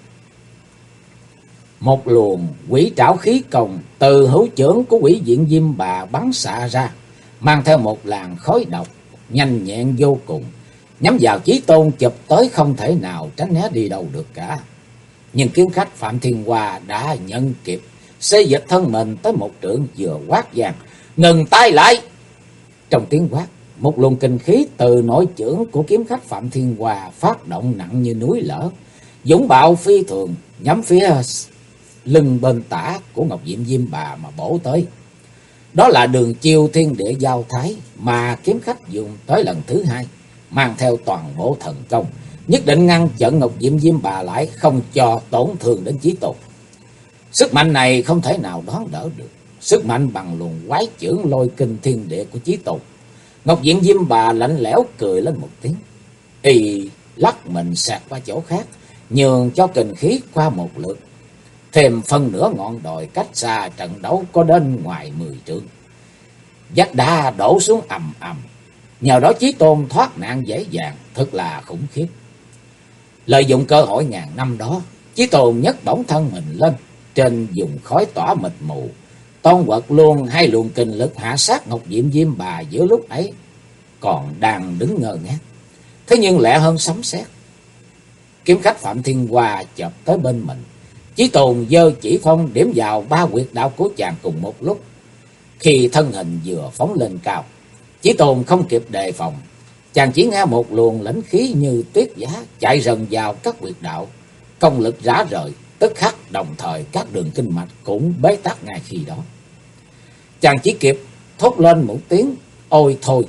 Một luồng quỷ trảo khí công từ hữu chưởng của quỷ Diện Diêm Bà bắn xạ ra, mang theo một làn khói độc nhanh nhẹn vô cùng, nhắm vào Chí Tôn chụp tới, không thể nào tránh né đi đâu được cả. Nhưng kiếm khách Phạm Thiên Hoa đã nhận kịp, xê dịch thân mình tới một trượng, vừa quát vang: Ngừng tay lại! Trong tiếng quát, một luồng kinh khí từ nội chưởng của kiếm khách Phạm Thiên Hoa phát động nặng như núi lở, dũng bạo phi thường, nhắm phía lưng bên tả của Ngọc Diệm Diêm Bà mà bổ tới. Đó là đường chiêu thiên địa giao thái mà kiếm khách dùng tới lần thứ hai, mang theo toàn bộ thần công, nhất định ngăn chặn Ngọc Diệm Diêm Bà lại, không cho tổn thương đến Chí Tôn. Sức mạnh này không thể nào đón đỡ được, sức mạnh bằng luồng quái chưởng lôi kinh thiên địa của Chí Tôn. Ngọc Diệm Diêm Bà lạnh lẽo cười lên một tiếng, y lắc mình sạc qua chỗ khác, nhường cho kình khí qua một lượt, thêm phân nửa ngọn đồi cách xa trận đấu có đến ngoài 10 trượng. Vách đá đổ xuống ầm ầm, nhờ đó Chí Tôn thoát nạn dễ dàng, thật là khủng khiếp. Lợi dụng cơ hội ngàn năm đó, Chí Tôn nhấc bổng thân mình lên, trên vùng khói tỏa mịt mù, toan quật luôn hai luồng kình lực hạ sát Ngọc Diệm Diêm Bà giữa lúc ấy còn đang đứng ngơ ngác. thế nhưng lẹ hơn sấm sét. Kiếm khách Phạm Thiên Hoa chợt tới bên mình. Chí Tôn giơ chỉ phong điểm vào 3 huyệt đạo của chàng cùng một lúc. Khi thân hình vừa phóng lên cao, Chí Tôn không kịp đề phòng, chàng chỉ nghe một luồng lãnh khí như tuyết giá chạy rần vào các huyệt đạo, công lực rã rời, tức khắc đồng thời các đường kinh mạch cũng bế tắc ngay khi đó. Chàng chỉ kịp thốt lên một tiếng ôi thôi,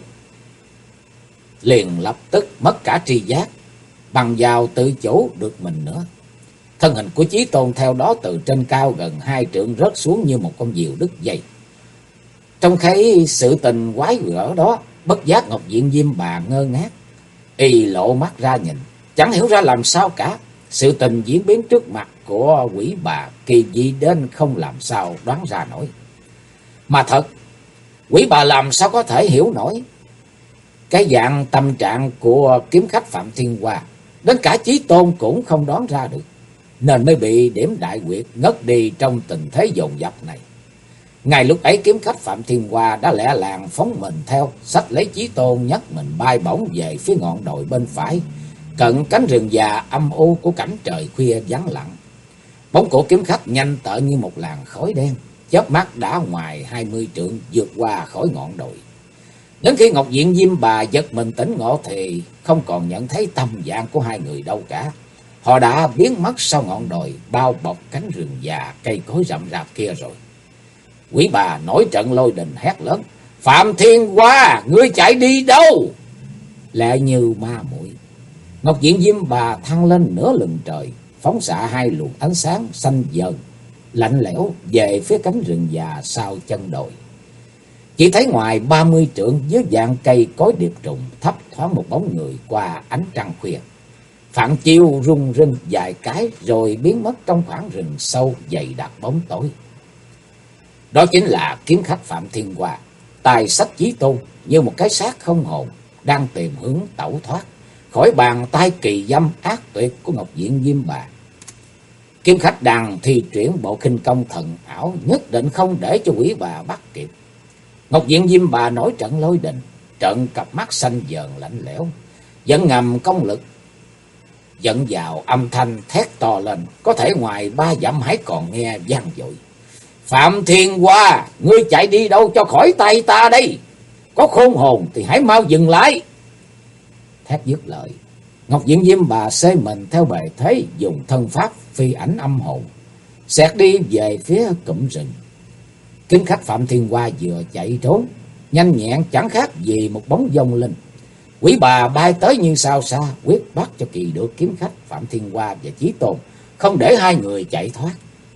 liền lập tức mất cả tri giác, bằng vào tự chủ được mình nữa. Thân hình của Chí Tôn theo đó từ trên cao gần 2 trượng rớt xuống như một con diều đứt dây. Trong thấy sự tình quái gở đó, bất giác Ngọc Diện Diêm Bà ngơ ngác, y lộ mắt ra nhìn, chẳng hiểu ra làm sao cả. Sự tình diễn biến trước mặt của quỷ bà kỳ dị đến không làm sao đoán ra nổi. Mà thật, quỷ bà làm sao có thể hiểu nổi cái dạng tâm trạng của kiếm khách Phạm Thiên Hoa, đến cả Chí Tôn cũng không đoán ra được, nên mới bị điểm đại quyệt ngất đi trong tình thế dồn dập này. Ngay lúc ấy kiếm khách Phạm Thiên Hoa đã lẹ làng phóng mình theo, xách lấy Chí Tôn nhấc mình bay bổng về phía ngọn đồi bên phải, cận cánh rừng già âm u của cảnh trời khuya vắng lặng. Bóng của kiếm khách nhanh tợ như một làn khói đen, chớp mắt đã ngoài 20 trượng vượt qua khỏi ngọn đồi. Đến khi Ngọc Diện Diêm Bà giật mình tỉnh ngộ thì không còn nhận thấy tâm dạng của hai người đâu cả. Họ đã biến mất sau ngọn đồi bao bọc cánh rừng già cây cối rậm rạp kia rồi. Quỷ bà nổi trận lôi đình hét lớn: Phạm Thiên Hoa, ngươi chạy đi đâu? Lẹ như ma muội, Ngọc Diện Diêm Bà thăng lên nửa lừng trời, phóng xạ 2 luồng ánh sáng xanh dần lạnh lẽo về phía cánh rừng già sau chân đồi. Chỉ thấy ngoài 30 trượng dưới dạng cây cối điệp trùng thấp thoáng một bóng người qua ánh trăng khuya. Phạn chiêu rung rinh vài cái rồi biến mất trong khoảng rừng sâu dày đặc bóng tối. Đó chính là kiếm khách Phạm Thiên Hoa, tài sách Chí Tôn như một cái xác không hồn, đang tìm hướng tẩu thoát khỏi bàn tay kỳ dâm ác tuyệt của Ngọc Diện Diêm Bà. Kiếm khách đang thi triển bộ khinh công thần ảo, nhất định không để cho quỷ bà bắt kịp. Ngọc Diện Diêm Bà nổi trận lôi đình, trận cặp mắt xanh dờn lạnh lẽo, dẫn ngầm công lực, dẫn vào âm thanh thét to lên, có thể ngoài 3 dặm hãy còn nghe vang dội. Phạm Thiên Hoa, ngươi chạy đi đâu cho khỏi tay ta đây? Có khôn hồn thì hãy mau dừng lại. Thét dứt lời, Ngọc Diện Diêm Bà xê mình theo bề thế, dùng thân pháp phi ảnh âm hồn, xẹt đi về phía cụm rừng. Kiếm khách Phạm Thiên Hoa vừa chạy trốn, nhanh nhẹn chẳng khác gì một bóng vong linh. Quỷ bà bay tới như sao xa, quyết bắt cho kỳ được kiếm khách Phạm Thiên Hoa và Chí Tôn, không để hai người chạy thoát.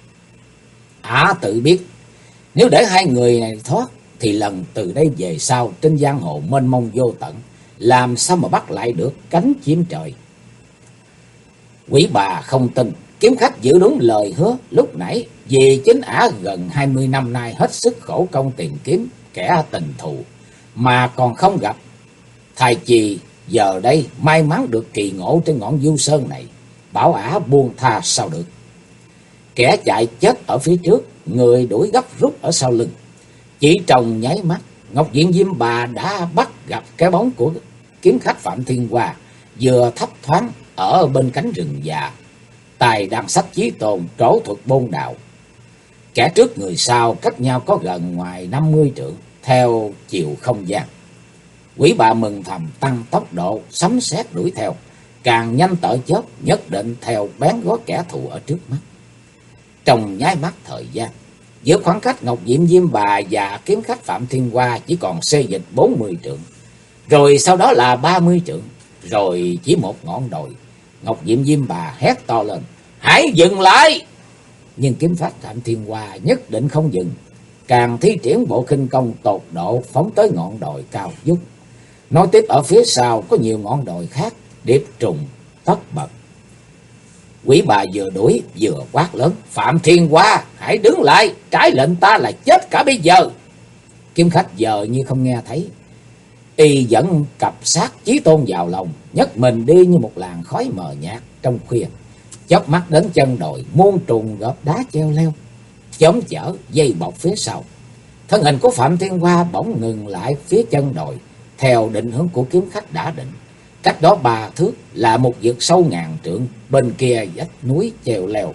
Tự biết, nếu để hai người này thoát, thì lần từ đây về sau trên giang hồ mênh mông vô tận, làm sao mà bắt lại được cánh chim trời. Quỷ bà không tin, kiếm khách giữ đúng lời hứa lúc nãy, vì chính ả gần 20 năm nay hết sức khổ công tìm kiếm kẻ tình thù mà còn không gặp. Thay chi giờ đây may mắn được kỳ ngộ trên ngọn Du Sơn này, bảo ả buông tha sao được. Kẻ chạy chết ở phía trước, người đuổi gấp rút ở sau lưng. Chỉ trong nháy mắt, Ngọc Diện Diêm Bà đã bắt gặp cái bóng của kiếm khách Phạm Thiên Hoa vừa thấp thoáng ở bên cánh rừng già, tài đang xách Chí Tôn trổ thuật bôn đạo. Kẻ trước người sau cách nhau có gần ngoài 50 trượng theo chiều không gian. Quỷ bà mừng thầm tăng tốc độ, sấm sét đuổi theo, càng nhanh tở chớp, nhất định theo bén gót kẻ thù ở trước mắt. Trong nháy mắt thời gian, giữa khoảng cách Ngọc Diện Diêm Bà và kiếm khách Phạm Thiên Hoa chỉ còn xê dịch 40 trượng, rồi sau đó là 30 trượng, rồi chỉ một ngọn đồi. Ngọc Diện Diêm Bà hét to lên: Hãy dừng lại! Nhưng kiếm khách Phạm Thiên Hoa nhất định không dừng, càng thi triển bộ khinh công tột độ, phóng tới ngọn đồi cao vút. Nói tiếp ở phía sau có nhiều ngọn đồi khác điệp trùng tất bật. Quỷ bà vừa đuổi vừa quát lớn: Phạm Thiên Hoa, hãy đứng lại, trái lệnh ta là chết cả bây giờ. Kiếm khách giờ như không nghe thấy, y dẫn cặp sát Chí Tôn vào lòng, nhấc mình đi như một làn khói mờ nhạt trong khuya, chớp mắt đến chân đồi, muôn trùng gợp đá treo leo, chống chở dây bọc phía sau. Thân hình của Phạm Thiên Hoa bỗng ngừng lại phía chân đồi, theo định hướng của kiếm khách đã định, Cách đó 3 thước là một vực sâu ngàn trượng, bên kia vách núi treo leo.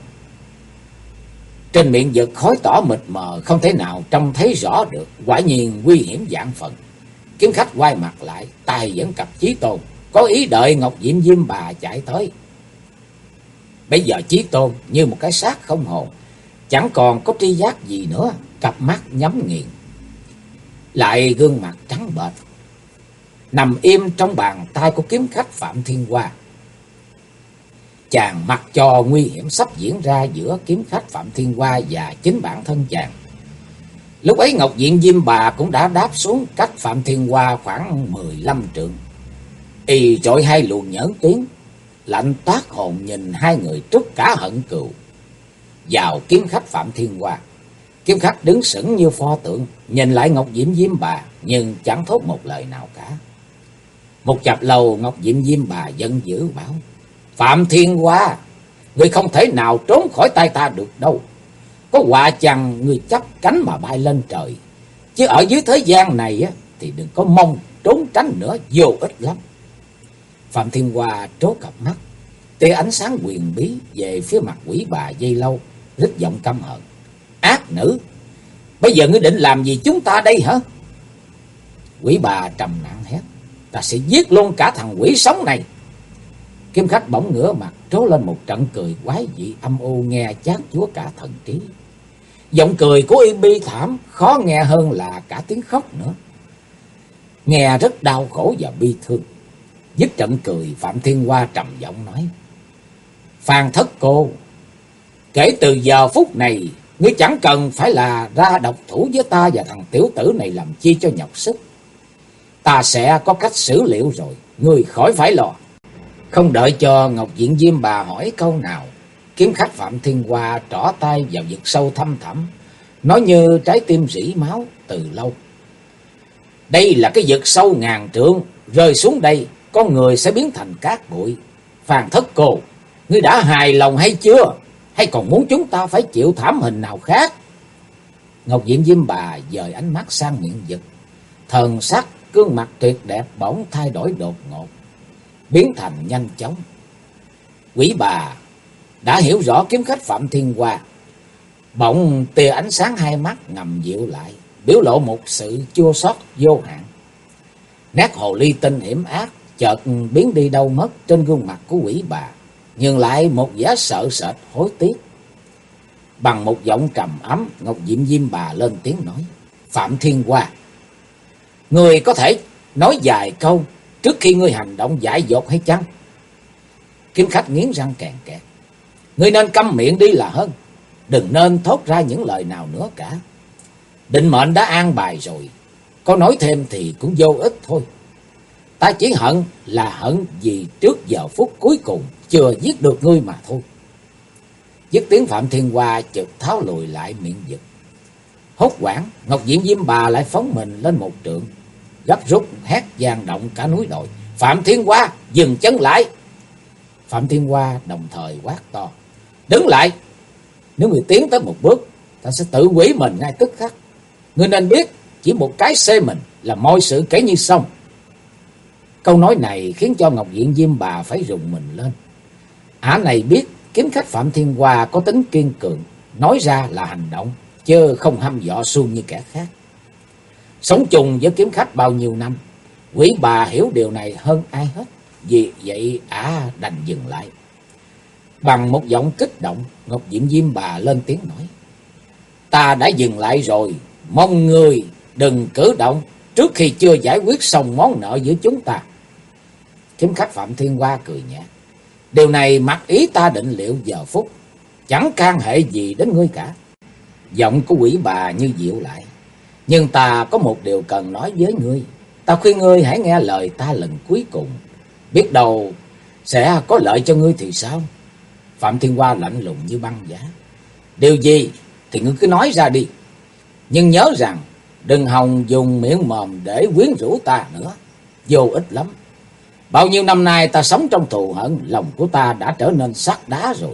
Trên miệng vực khói tỏ mịt mờ, không thể nào trông thấy rõ được, quả nhiên nguy hiểm vạn phần. Kiếm khách quay mặt lại, tay vẫn cặp Chí Tôn, có ý đợi Ngọc Diệm Diêm Bà chạy tới. Bây giờ Chí Tôn như một cái xác không hồn, chẳng còn có tri giác gì nữa, cặp mắt nhắm nghiền, lại gương mặt trắng bệch, nằm im trong bàn tay của kiếm khách Phạm Thiên Hoa. Chàng mặc cho nguy hiểm sắp diễn ra giữa kiếm khách Phạm Thiên Hoa và chính bản thân chàng. Lúc ấy Ngọc Diện Diêm Bà cũng đã đáp xuống cách Phạm Thiên Hoa khoảng 15 trượng. Y trội hai luồng nhẫn tiếng, lạnh toát hồn nhìn hai người trút cả hận cừu vào kiếm khách Phạm Thiên Hoa. Kiếm khách đứng sững như pho tượng, nhìn lại Ngọc Diệm Diêm Bà nhưng chẳng thốt một lời nào cả. Một chập lâu, Ngọc Diệm Diêm Bà giận dữ bảo: Phạm Thiên Hoa, ngươi không thể nào trốn khỏi tay ta được đâu. Có họa chăng ngươi chắp cánh mà bay lên trời, chứ ở dưới thế gian này á, thì đừng có mong trốn tránh nữa, vô ích lắm. Phạm Thiên Hoa trố cặp mắt, tia ánh sáng quyền bí về phía mặt quỷ bà dây lâu, rít giọng căm hận: Ác nữ, bây giờ ngươi định làm gì chúng ta đây hả? Quỷ bà trầm nặng hét: Ta sẽ giết luôn cả thằng quỷ sống này. Kiếm khách bỗng ngửa mặt trố lên một trận cười quái dị âm u, nghe chát chúa cả thần trí. Giọng cười của y bi thảm, khó nghe hơn là cả tiếng khóc nữa, nghe rất đau khổ và bi thương. Dứt trận cười, Phạm Thiên Hoa trầm giọng nói: Phan Thất Cô, kể từ giờ phút này, ngươi chẳng cần phải là ra độc thủ với ta và thằng tiểu tử này làm chi cho nhọc sức. Ta sẽ có cách xử liệu rồi, ngươi khỏi phải lo. Không đợi cho Ngọc Diện Diêm Bà hỏi câu nào, kiếm khách Phạm Thiên Hoa trỏ tay vào vực sâu thăm thẳm, nói như trái tim rỉ máu từ lâu: Đây là cái vực sâu ngàn trượng, rơi xuống đây, con người sẽ biến thành cát bụi. Phan Thất Cô, ngươi đã hài lòng hay chưa? Hay còn muốn chúng ta phải chịu thảm hình nào khác? Ngọc Diện Diêm Bà dời ánh mắt sang miệng vực, thần sắc gương mặt tuyệt đẹp bỗng thay đổi đột ngột, biến thành nhanh chóng. Quỷ bà đã hiểu rõ kiếm khách Phạm Thiên Hoa, bỗng tia ánh sáng hai mắt ngầm dịu lại, biểu lộ một sự chua xót vô hạn. Nét hồ ly tinh hiểm ác chợt biến đi đâu mất trên gương mặt của quỷ bà, nhưng lại một vẻ sợ sệt hối tiếc. Bằng một giọng trầm ấm, Ngọc Diệm Diêm Bà lên tiếng nói: Phạm Thiên Hoa, ngươi có thể nói vài câu trước khi ngươi hành động dại dột hay chăng? Kiếm khách nghiến răng kèn kẹt: Ngươi nên câm miệng đi là hơn, đừng nên thốt ra những lời nào nữa cả. Định mệnh đã an bài rồi, có nói thêm thì cũng vô ích thôi. Ta chỉ hận là hận vì trước giờ phút cuối cùng chưa giết được ngươi mà thôi. Dứt tiếng, Phạm Thiên Hoa chợt tháo lùi lại miệng vực. Hốt hoảng, Ngọc Diện Diêm Bà lại phóng mình lên một trượng, gấp rút hét vang động cả núi đồi: Phạm Thiên Hoa, dừng chân lại! Phạm Thiên Hoa đồng thời quát to: Đứng lại! Nếu người tiến tới một bước, ta sẽ tự hủy mình ngay tức khắc. Ngươi nên biết, chỉ một cái xê mình là mọi sự kể như xong. Câu nói này khiến cho Ngọc Diện Diêm Bà phải rùng mình lên. Ả này biết kiếm khách Phạm Thiên Hoa có tính kiên cường, nói ra là hành động, chứ không hăm dọa suông như kẻ khác. Sống chung với kiếm khách bao nhiêu năm, quỷ bà hiểu điều này hơn ai hết. Vì vậy Ả đành dừng lại. Bằng một giọng kích động, Ngọc Diện Diêm Bà lên tiếng nói: Ta đã dừng lại rồi, mong người đừng cử động trước khi chưa giải quyết xong món nợ giữa chúng ta. Kiếm khách Phạm Thiên Hoa cười nhạt: Điều này mặc ý ta định liệu giờ phút, chẳng can hệ gì đến ngươi cả. Giọng của quỷ bà như dịu lại: Nhưng ta có một điều cần nói với ngươi. Ta khuyên ngươi hãy nghe lời ta lần cuối cùng, biết đâu sẽ có lợi cho ngươi thì sao? Phạm Thiên Hoa lạnh lùng như băng giá: Điều gì thì ngươi cứ nói ra đi, nhưng nhớ rằng đừng hòng dùng miệng mồm để quyến rũ ta nữa, vô ích lắm. Bao nhiêu năm nay ta sống trong thù hận, lòng của ta đã trở nên sắt đá rồi.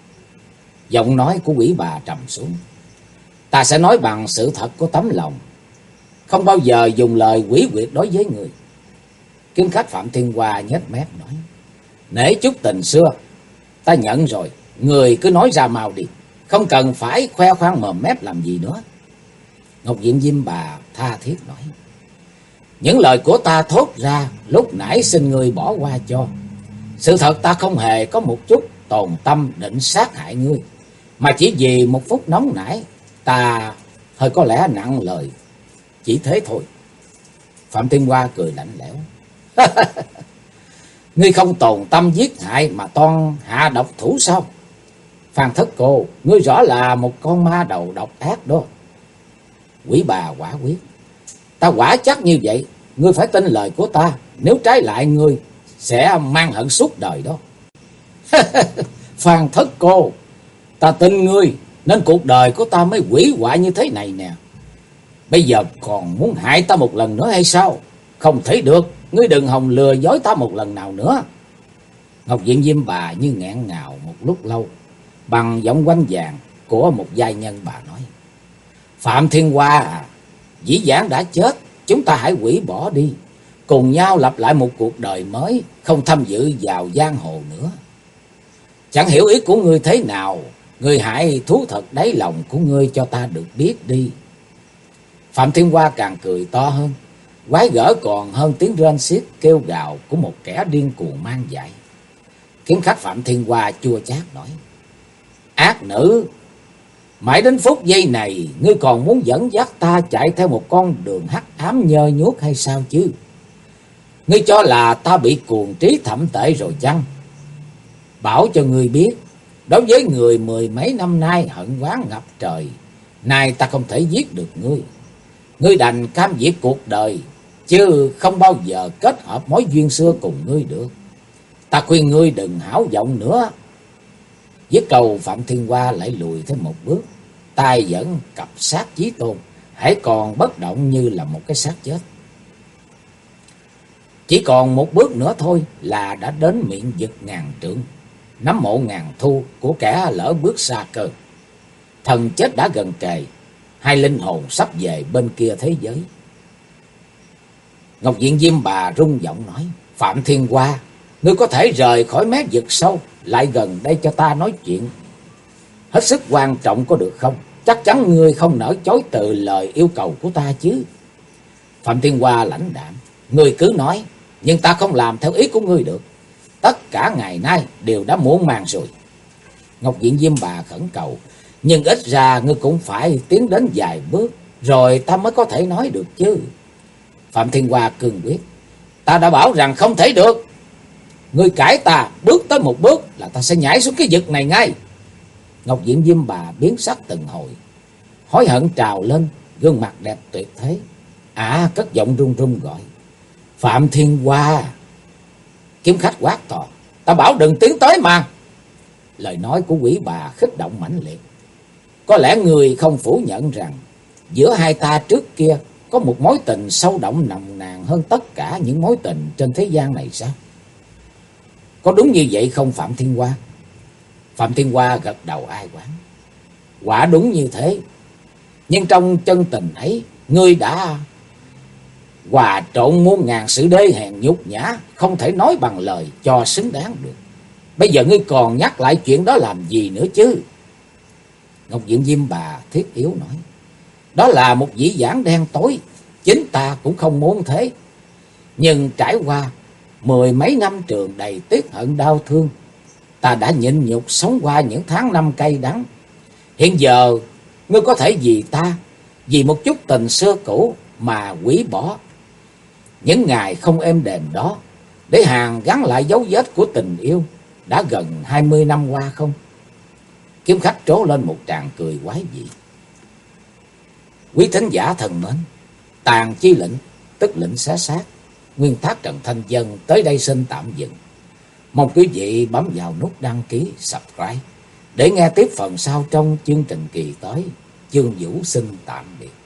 Giọng nói của quỷ bà trầm xuống: Ta sẽ nói bằng sự thật của tấm lòng, không bao giờ dùng lời quỷ quyệt đối với người. Kiếm khách Phạm Thiên Hoa nhếch mép nói: Nể chút tình xưa, ta nhận rồi, người cứ nói ra mau đi, không cần phải khoe khoang mồm mép làm gì nữa. Ngọc Diện Diêm Bà tha thiết nói: Những lời của ta thốt ra lúc nãy xin ngươi bỏ qua cho. Sự thật ta không hề có một chút tồn tâm định sát hại ngươi, mà chỉ vì một phút nóng nảy ta hơi có lẽ nặng lời, chỉ thế thôi. Phạm Thiên Hoa cười lạnh lẽo: Ngươi không tồn tâm giết hại mà toan hạ độc thủ sao? Phan Thất Cô, ngươi rõ là một con ma đầu độc ác đó. Quỷ Bà quả quyết: Ta quả chắc như vậy, ngươi phải tin lời của ta, nếu trái lại ngươi sẽ mang hận suốt đời đó. Phan Thất Cô, ta tin ngươi nên cuộc đời của ta mới quỷ hoại như thế này nè. Bây giờ còn muốn hại ta một lần nữa hay sao? Không thể được, ngươi đừng hòng lừa dối ta một lần nào nữa. Ngọc Diện Diêm Bà như nghẹn ngào một lúc lâu, bằng giọng quanh vàng của một giai nhân bà nói: Phạm Thiên Hoa à, dĩ vãng đã chết, chúng ta hãy hủy bỏ đi, cùng nhau lập lại một cuộc đời mới, không tham dự vào giang hồ nữa. Chẳng hiểu ý của ngươi thế nào, ngươi hãy thú thật đáy lòng của ngươi cho ta được biết đi. Phạm Thiên Hoa càng cười to hơn, quái gở còn hơn tiếng rên xiết kêu gào của một kẻ điên cuồng mang dại. Kiếm khách Phạm Thiên Hoa chua chát nói: Ác nữ, mãi đến phút giây này ngươi còn muốn dẫn dắt ta chạy theo một con đường hắc ám nhơ nhuốc hay sao chứ? Ngươi cho là ta bị cuồng trí thậm tệ rồi chăng? Bảo cho ngươi biết, đối với người mười mấy năm nay hận oán ngập trời, nay ta không thể giết được ngươi. Ngươi đành cam diệt cuộc đời, chứ không bao giờ kết hợp mối duyên xưa cùng ngươi được. Ta khuyên ngươi đừng hão vọng nữa. Với câu, Phạm Thiên Hoa lại lùi thêm một bước, tay vẫn cặp sát Chí Tôn, hãy còn bất động như là một cái xác chết. Chỉ còn một bước nữa thôi là đã đến miệng vực ngàn trượng, nắm mộ ngàn thu của kẻ lỡ bước xa cơ. Thần chết đã gần kề, hai linh hồn sắp về bên kia thế giới. Ngọc Diện Diêm Bà rung giọng nói: Phạm Thiên Hoa, ngươi có thể rời khỏi mé vực sâu, lại gần đây cho ta nói chuyện hết sức quan trọng có được không? Chắc chắn ngươi không nỡ chối từ lời yêu cầu của ta chứ? Phạm Thiên Hoa lãnh đạm: Ngươi cứ nói, nhưng ta không làm theo ý của ngươi được. Tất cả ngày nay đều đã muộn màng rồi. Ngọc Diện Diêm Bà khẩn cầu: Nhưng ít ra ngươi cũng phải tiến đến vài bước, rồi ta mới có thể nói được chứ. Phạm Thiên Hoa cương quyết: Ta đã bảo rằng không thể được. Ngươi cãi ta bước tới một bước là ta sẽ nhảy xuống cái vực này ngay. Ngọc Diện Diêm Bà biến sắc từng hồi, hối hận trào lên gương mặt đẹp tuyệt thế. Cất giọng run run gọi: Phạm Thiên Hoa! Kiếm khách quát to: Ta bảo đừng tiến tới mà. Lời nói của Quỷ Bà khích động mãnh liệt. Có lẽ người không phủ nhận rằng giữa hai ta trước kia có một mối tình sâu đậm nồng nàn hơn tất cả những mối tình trên thế gian này sao? Có đúng như vậy không Phạm Thiên Hoa? Phạm Thiên Hoa gật đầu ai oán: Quả đúng như thế. Nhưng trong chân tình ấy, ngươi đã hòa trộn muôn ngàn sự đê hèn nhục nhã, không thể nói bằng lời cho xứng đáng được. Bây giờ ngươi còn nhắc lại chuyện đó làm gì nữa chứ? Ngọc Diện Diêm Bà thiết yếu nói: Đó là một dĩ vãng đen tối, chính ta cũng không muốn thế. Nhưng trải qua mười mấy năm trường đầy tiếc hận đau thương, ta đã nhịn nhục sống qua những tháng năm cay đắng. Hiện giờ ngươi có thể vì ta, vì một chút tình xưa cũ mà hủy bỏ những ngày không êm đềm đó, để hàn gắn lại dấu vết của tình yêu đã gần 20 năm qua không? Kiếm khách trố lên một tràng cười quái dị. Quý thính giả thần mến, tàn chi lệnh tức lệnh xé xác, nguyên tác Trần Thanh Vân tới đây xin tạm dừng. Mong quý vị bấm vào nút đăng ký, subscribe để nghe tiếp phần sau trong chương trình kỳ tới. Chương Vũ xin tạm biệt.